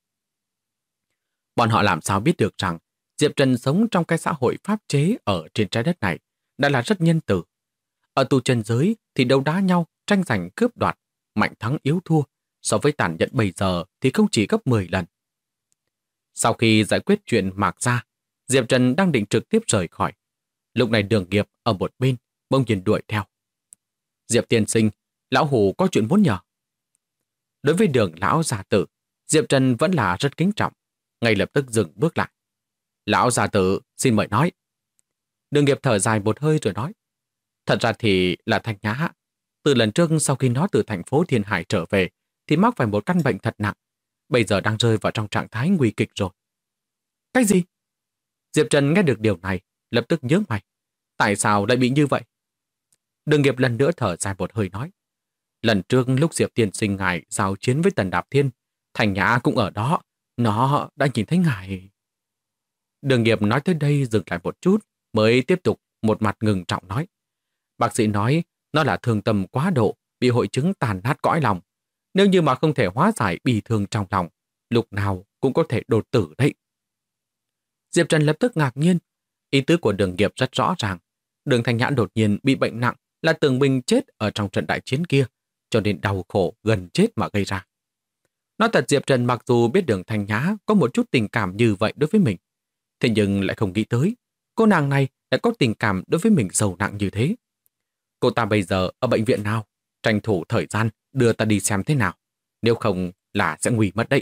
Bọn họ làm sao biết được rằng Diệp Trần sống trong cái xã hội pháp chế ở trên trái đất này đã là rất nhân từ. Ở tu chân giới thì đấu đá nhau, tranh giành cướp đoạt, mạnh thắng yếu thua, so với tàn nhẫn bây giờ thì không chỉ gấp 10 lần. Sau khi giải quyết chuyện Mạc gia, Diệp Trần đang định trực tiếp rời khỏi. Lúc này Đường Nghiệp ở một bên bỗng nhiên đuổi theo. Diệp tiên sinh, lão hủ có chuyện muốn nhờ. Đối với Đường lão gia tử, Diệp Trần vẫn là rất kính trọng, ngay lập tức dừng bước lại. Lão gia tử, xin mời nói. Đường Nghiệp thở dài một hơi rồi nói: thật ra thì là Thanh Nhã. Từ lần trước sau khi nó từ thành phố Thiên Hải trở về thì mắc phải một căn bệnh thật nặng. Bây giờ đang rơi vào trong trạng thái nguy kịch rồi. Cái gì? Diệp Trần nghe được điều này, lập tức nhớ mày. Tại sao lại bị như vậy? Đường Nghiệp lần nữa thở dài một hơi nói: lần trước lúc Diệp tiên sinh ngài giao chiến với Tần Đạp Thiên, Thanh Nhã cũng ở đó. Nó đã nhìn thấy ngài. Đường Nghiệp nói tới đây dừng lại một chút, mới tiếp tục một mặt ngừng trọng nói: bác sĩ nói nó là thương tâm quá độ, bị hội chứng tàn nát cõi lòng. Nếu như mà không thể hóa giải bi thương trong lòng, lúc nào cũng có thể đột tử đấy. Diệp Trần lập tức ngạc nhiên. Ý tứ của Đường Nghiệp rất rõ ràng. Đường Thanh Nhã đột nhiên bị bệnh nặng là Tường Bình chết ở trong trận đại chiến kia, cho nên đau khổ gần chết mà gây ra. Nói thật, Diệp Trần mặc dù biết Đường Thanh Nhã có một chút tình cảm như vậy đối với mình, thế nhưng lại không nghĩ tới cô nàng này lại có tình cảm đối với mình sâu nặng như thế. Cô ta bây giờ ở bệnh viện nào? Tranh thủ thời gian đưa ta đi xem thế nào. Nếu không là sẽ nguy mất đấy.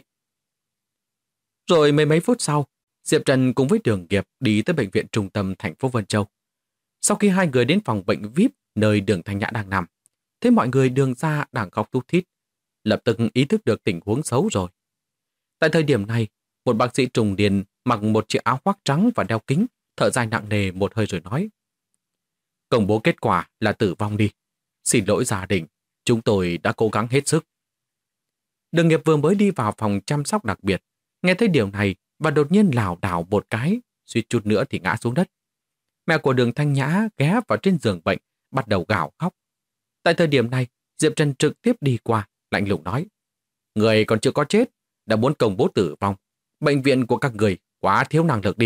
Rồi mấy phút sau, Diệp Trần cùng với Đường Nghiệp đi tới bệnh viện trung tâm thành phố Vân Châu. Sau khi hai người đến phòng bệnh VIP nơi Đường Thanh Nhã đang nằm, thấy mọi người Đường ra đang khóc thút thít, lập tức ý thức được tình huống xấu rồi. Tại thời điểm này, một bác sĩ trùng điền mặc một chiếc áo khoác trắng và đeo kính, thở dài nặng nề một hơi rồi nói: công bố kết quả là tử vong đi. Xin lỗi gia đình, chúng tôi đã cố gắng hết sức. Đường Nghiệp vừa mới đi vào phòng chăm sóc đặc biệt, nghe thấy điều này và đột nhiên lảo đảo một cái, suýt chút nữa thì ngã xuống đất. Mẹ của Đường Thanh Nhã ghé vào trên giường bệnh, bắt đầu gào khóc. Tại thời điểm này, Diệp Trần trực tiếp đi qua, lạnh lùng nói: người còn chưa có chết, đã muốn công bố tử vong. Bệnh viện của các người quá thiếu năng lực đi.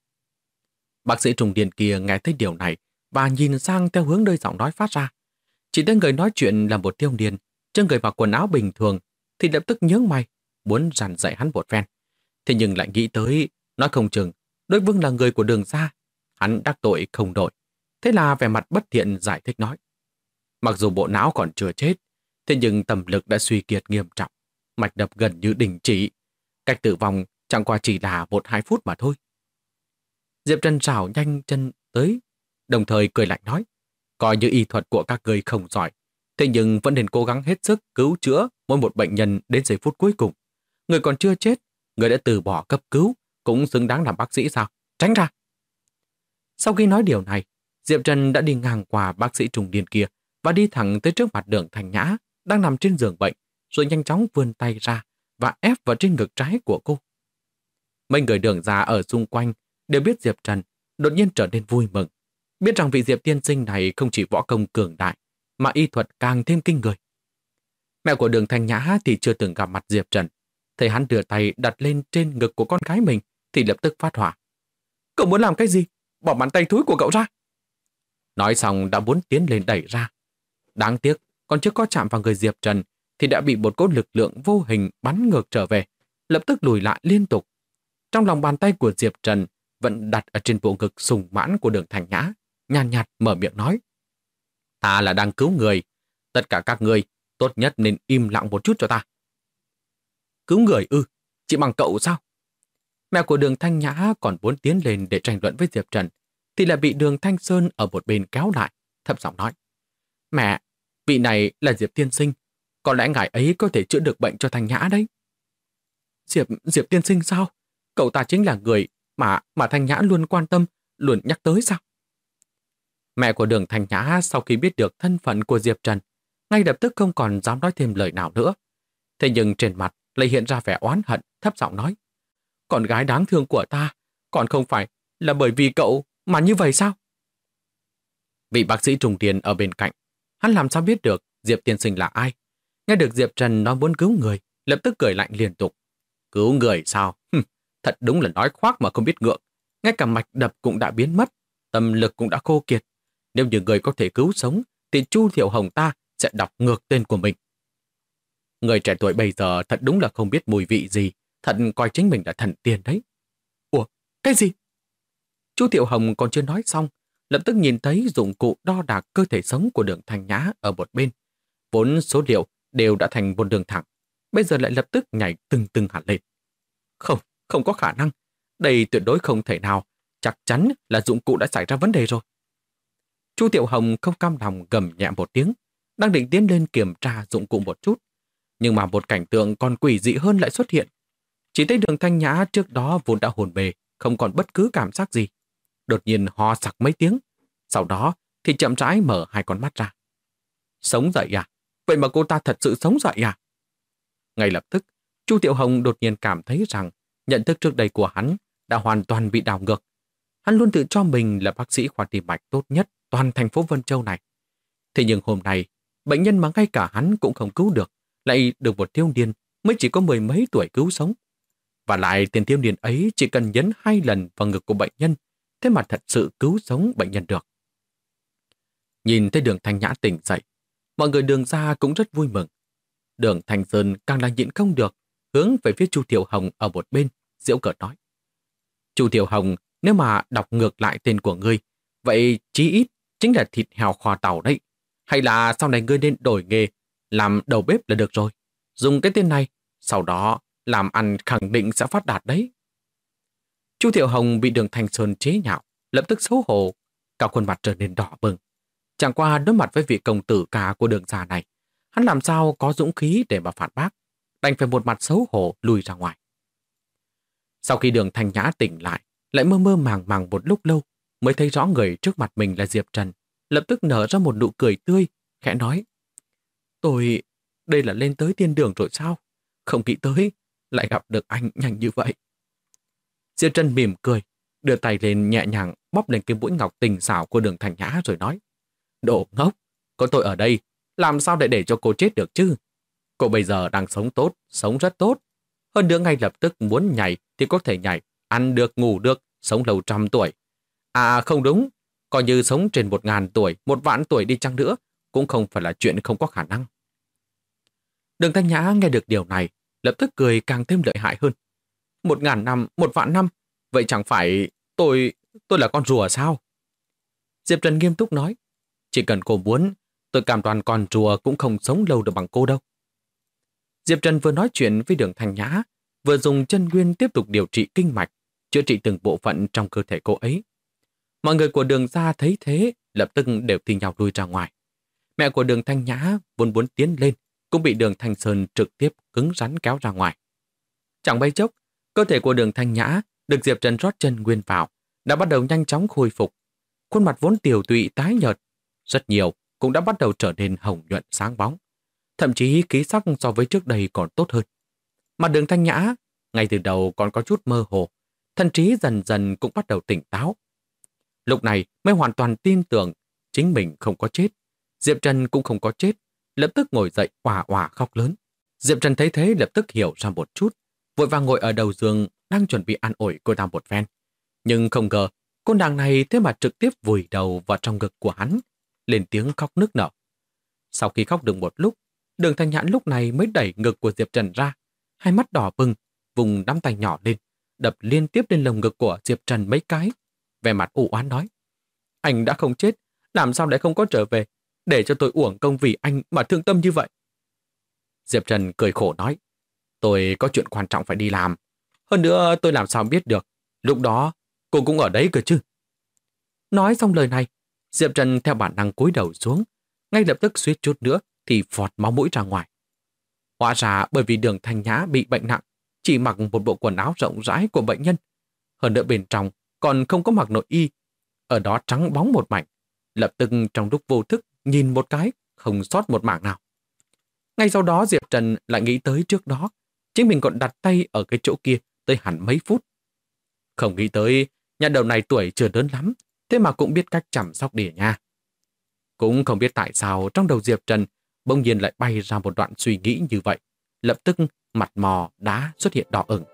Bác sĩ trùng điền kia nghe thấy điều này và nhìn sang theo hướng nơi giọng nói phát ra. Chỉ thấy người nói chuyện là một thiếu niên, trên người mặc quần áo bình thường, thì lập tức nhướng mày, muốn dằn dạy hắn một phen. Thế nhưng lại nghĩ tới, nói không chừng, đối phương là người của Đường gia, hắn đắc tội không đội. Thế là vẻ mặt bất thiện giải thích nói: Mặc dù bộ não còn chưa chết, thế nhưng tâm lực đã suy kiệt nghiêm trọng, mạch đập gần như đình chỉ. Cách tử vong chẳng qua chỉ là 1-2 phút mà thôi. Diệp Trần rảo nhanh chân tới, đồng thời cười lạnh nói, coi như y thuật của các người không giỏi, thế nhưng vẫn nên cố gắng hết sức cứu chữa mỗi một bệnh nhân đến giây phút cuối cùng. Người còn chưa chết, người đã từ bỏ cấp cứu, cũng xứng đáng làm bác sĩ sao? Tránh ra! Sau khi nói điều này, Diệp Trần đã đi ngang qua bác sĩ trung niên kia và đi thẳng tới trước mặt Đường Thanh Nhã đang nằm trên giường bệnh, rồi nhanh chóng vươn tay ra và ép vào trên ngực trái của cô. Mấy người Đường gia ở xung quanh đều biết Diệp Trần, đột nhiên trở nên vui mừng, biết rằng vị Diệp tiên sinh này không chỉ võ công cường đại, mà y thuật càng thêm kinh người. Mẹ của Đường Thanh Nhã thì chưa từng gặp mặt Diệp Trần, thấy hắn đưa tay đặt lên trên ngực của con gái mình thì lập tức phát hỏa. Cậu muốn làm cái gì? Bỏ bàn tay thúi của cậu ra! Nói xong đã muốn tiến lên đẩy ra. Đáng tiếc, còn chưa có chạm vào người Diệp Trần thì đã bị một cỗ lực lượng vô hình bắn ngược trở về, lập tức lùi lại liên tục. Trong lòng bàn tay của Diệp Trần vẫn đặt ở trên bộ ngực sùng mãn của Đường Thanh Nhã, nhàn nhạt mở miệng nói. Ta là đang cứu người. Tất cả các người tốt nhất nên im lặng một chút cho ta. Cứu người ư? Chỉ bằng cậu sao? Mẹ của Đường Thanh Nhã còn muốn tiến lên để tranh luận với Diệp Trần, thì lại bị Đường Thanh Sơn ở một bên kéo lại, thấp giọng nói. Mẹ, vị này là Diệp tiên sinh. Có lẽ ngài ấy có thể chữa được bệnh cho Thanh Nhã đấy. Diệp tiên sinh sao? Cậu ta chính là người mà Thanh Nhã luôn quan tâm, luôn nhắc tới sao? Mẹ của Đường Thanh Nhã sau khi biết được thân phận của Diệp Trần, ngay lập tức không còn dám nói thêm lời nào nữa. Thế nhưng trên mặt lại hiện ra vẻ oán hận, thấp giọng nói. Con gái đáng thương của ta, còn không phải là bởi vì cậu mà như vậy sao? Vị bác sĩ trùng tiền ở bên cạnh, hắn làm sao biết được Diệp tiên sinh là ai? Nghe được Diệp Trần nói muốn cứu người, lập tức cười lạnh liên tục. Cứu người sao? Thật đúng là nói khoác mà không biết ngượng. Ngay cả mạch đập cũng đã biến mất, tâm lực cũng đã khô kiệt. Nếu như người có thể cứu sống, thì Chu Thiệu Hồng ta sẽ đọc ngược tên của mình. Người trẻ tuổi bây giờ thật đúng là không biết mùi vị gì, thật coi chính mình là thần tiên đấy. Ủa, cái gì? Chu Thiệu Hồng còn chưa nói xong, lập tức nhìn thấy dụng cụ đo đạc cơ thể sống của Đường Thanh Nhã ở một bên. Vốn số liệu đều đã thành một đường thẳng, bây giờ lại lập tức nhảy từng hẳn lên. Không có khả năng. Đây tuyệt đối không thể nào. Chắc chắn là dụng cụ đã xảy ra vấn đề rồi. Chu Thiệu Hồng không cam lòng gầm nhẹ một tiếng, đang định tiến lên kiểm tra dụng cụ một chút. Nhưng mà một cảnh tượng còn quỷ dị hơn lại xuất hiện. Chỉ thấy Đường Thanh Nhã trước đó vốn đã hồn bề, không còn bất cứ cảm giác gì. Đột nhiên ho sặc mấy tiếng. Sau đó thì chậm rãi mở hai con mắt ra. Sống dậy à? Vậy mà cô ta thật sự sống dậy à? Ngay lập tức, Chu Thiệu Hồng đột nhiên cảm thấy rằng nhận thức trước đây của hắn đã hoàn toàn bị đảo ngược. Hắn luôn tự cho mình là bác sĩ khoa tim mạch tốt nhất toàn thành phố Vân Châu này. Thế nhưng hôm nay, bệnh nhân mà ngay cả hắn cũng không cứu được, lại được một thiếu niên mới chỉ có 10 mấy tuổi cứu sống. Và lại tiền thiếu niên ấy chỉ cần nhấn 2 lần vào ngực của bệnh nhân, thế mà thật sự cứu sống bệnh nhân được. Nhìn thấy Đường Thanh Nhã tỉnh dậy, mọi người Đường gia cũng rất vui mừng. Đường Thanh Sơn càng là nhịn không được, hướng về phía Chu Thiệu Hồng ở một bên, giễu cợt nói. Chu Thiệu Hồng, nếu mà đọc ngược lại tên của ngươi, vậy chí ít chính là thịt heo kho tàu đấy. Hay là sau này ngươi nên đổi nghề, làm đầu bếp là được rồi. Dùng cái tên này, sau đó làm ăn khẳng định sẽ phát đạt đấy. Chu Thiệu Hồng bị Đường Thanh Sơn chế nhạo, lập tức xấu hổ, cả khuôn mặt trở nên đỏ bừng. Chẳng qua đối mặt với vị công tử cả của Đường gia này, hắn làm sao có dũng khí để mà phản bác, đành phải một mặt xấu hổ lùi ra ngoài. Sau khi Đường Thanh Nhã tỉnh lại, lại mơ mơ màng màng một lúc lâu, mới thấy rõ người trước mặt mình là Diệp Trần, lập tức nở ra một nụ cười tươi, khẽ nói. Tôi, đây là lên tới thiên đường rồi sao? Không nghĩ tới, lại gặp được anh nhanh như vậy. Diệp Trần mỉm cười, đưa tay lên nhẹ nhàng bóp lên cái mũi ngọc tình xảo của Đường Thanh Nhã rồi nói. Đồ ngốc, có tôi ở đây, làm sao để cho cô chết được chứ? Cô bây giờ đang sống tốt, sống rất tốt. Hơn nữa ngay lập tức muốn nhảy thì có thể nhảy, ăn được, ngủ được, sống lâu 100 tuổi. À không đúng, coi như sống trên 1000 tuổi, 1.000.000 tuổi đi chăng nữa, cũng không phải là chuyện không có khả năng. Đường Thanh Nhã nghe được điều này, lập tức cười càng thêm lợi hại hơn. 1000 năm, 1.000.000 năm, vậy chẳng phải tôi là con rùa sao? Diệp Trần nghiêm túc nói, chỉ cần cô muốn, Tôi cam đoan con rùa cũng không sống lâu được bằng cô đâu. Diệp Trần vừa nói chuyện với Đường Thanh Nhã, vừa dùng chân nguyên tiếp tục điều trị kinh mạch, chữa trị từng bộ phận trong cơ thể cô ấy. Mọi người của Đường gia thấy thế, lập tức đều thi nhau lui ra ngoài. Mẹ của Đường Thanh Nhã vốn muốn tiến lên, cũng bị Đường Thanh Sơn trực tiếp cứng rắn kéo ra ngoài. Chẳng mấy chốc, cơ thể của Đường Thanh Nhã được Diệp Trần rót chân nguyên vào, đã bắt đầu nhanh chóng khôi phục. Khuôn mặt vốn tiều tụy tái nhợt, rất nhiều cũng đã bắt đầu trở nên hồng nhuận sáng bóng. Thậm chí khí sắc so với trước đây còn tốt hơn. Mà Đường Thanh Nhã, ngay từ đầu còn có chút mơ hồ, thần trí dần dần cũng bắt đầu tỉnh táo. Lúc này mới hoàn toàn tin tưởng chính mình không có chết. Diệp Trần cũng không có chết, lập tức ngồi dậy òa òa khóc lớn. Diệp Trần thấy thế lập tức hiểu ra một chút, vội vàng ngồi ở đầu giường đang chuẩn bị an ủi cô ta một phen. Nhưng không ngờ, cô nàng này thế mà trực tiếp vùi đầu vào trong ngực của hắn, lên tiếng khóc nức nở. Sau khi khóc được một lúc, Đường Thanh Nhã lúc này mới đẩy ngực của Diệp Trần ra, hai mắt đỏ bừng, vùng nắm tay nhỏ lên, đập liên tiếp lên lồng ngực của Diệp Trần mấy cái. Vẻ mặt u oán nói, anh đã không chết, làm sao lại không có trở về, để cho tôi uổng công vì anh mà thương tâm như vậy. Diệp Trần cười khổ nói, tôi có chuyện quan trọng phải đi làm. Hơn nữa tôi làm sao biết được, lúc đó cô cũng ở đấy cơ chứ. Nói xong lời này, Diệp Trần theo bản năng cúi đầu xuống, ngay lập tức suýt chút nữa thì phọt máu mũi ra ngoài. Hóa ra bởi vì Đường Thanh Nhã bị bệnh nặng, chỉ mặc một bộ quần áo rộng rãi của bệnh nhân. Hơn nữa bên trong còn không có mặc nội y, ở đó trắng bóng một mảnh. Lập tức trong lúc vô thức nhìn một cái, không sót một mảng nào. Ngay sau đó Diệp Trần lại nghĩ tới trước đó, chính mình còn đặt tay ở cái chỗ kia tới hẳn mấy phút. Không nghĩ tới, nhà đầu này tuổi chưa lớn lắm, thế mà cũng biết cách chăm sóc đỉa nha. Cũng không biết tại sao trong đầu Diệp Trần bỗng nhiên lại bay ra một đoạn suy nghĩ như vậy. Lập tức mặt mò đá xuất hiện đỏ ửng.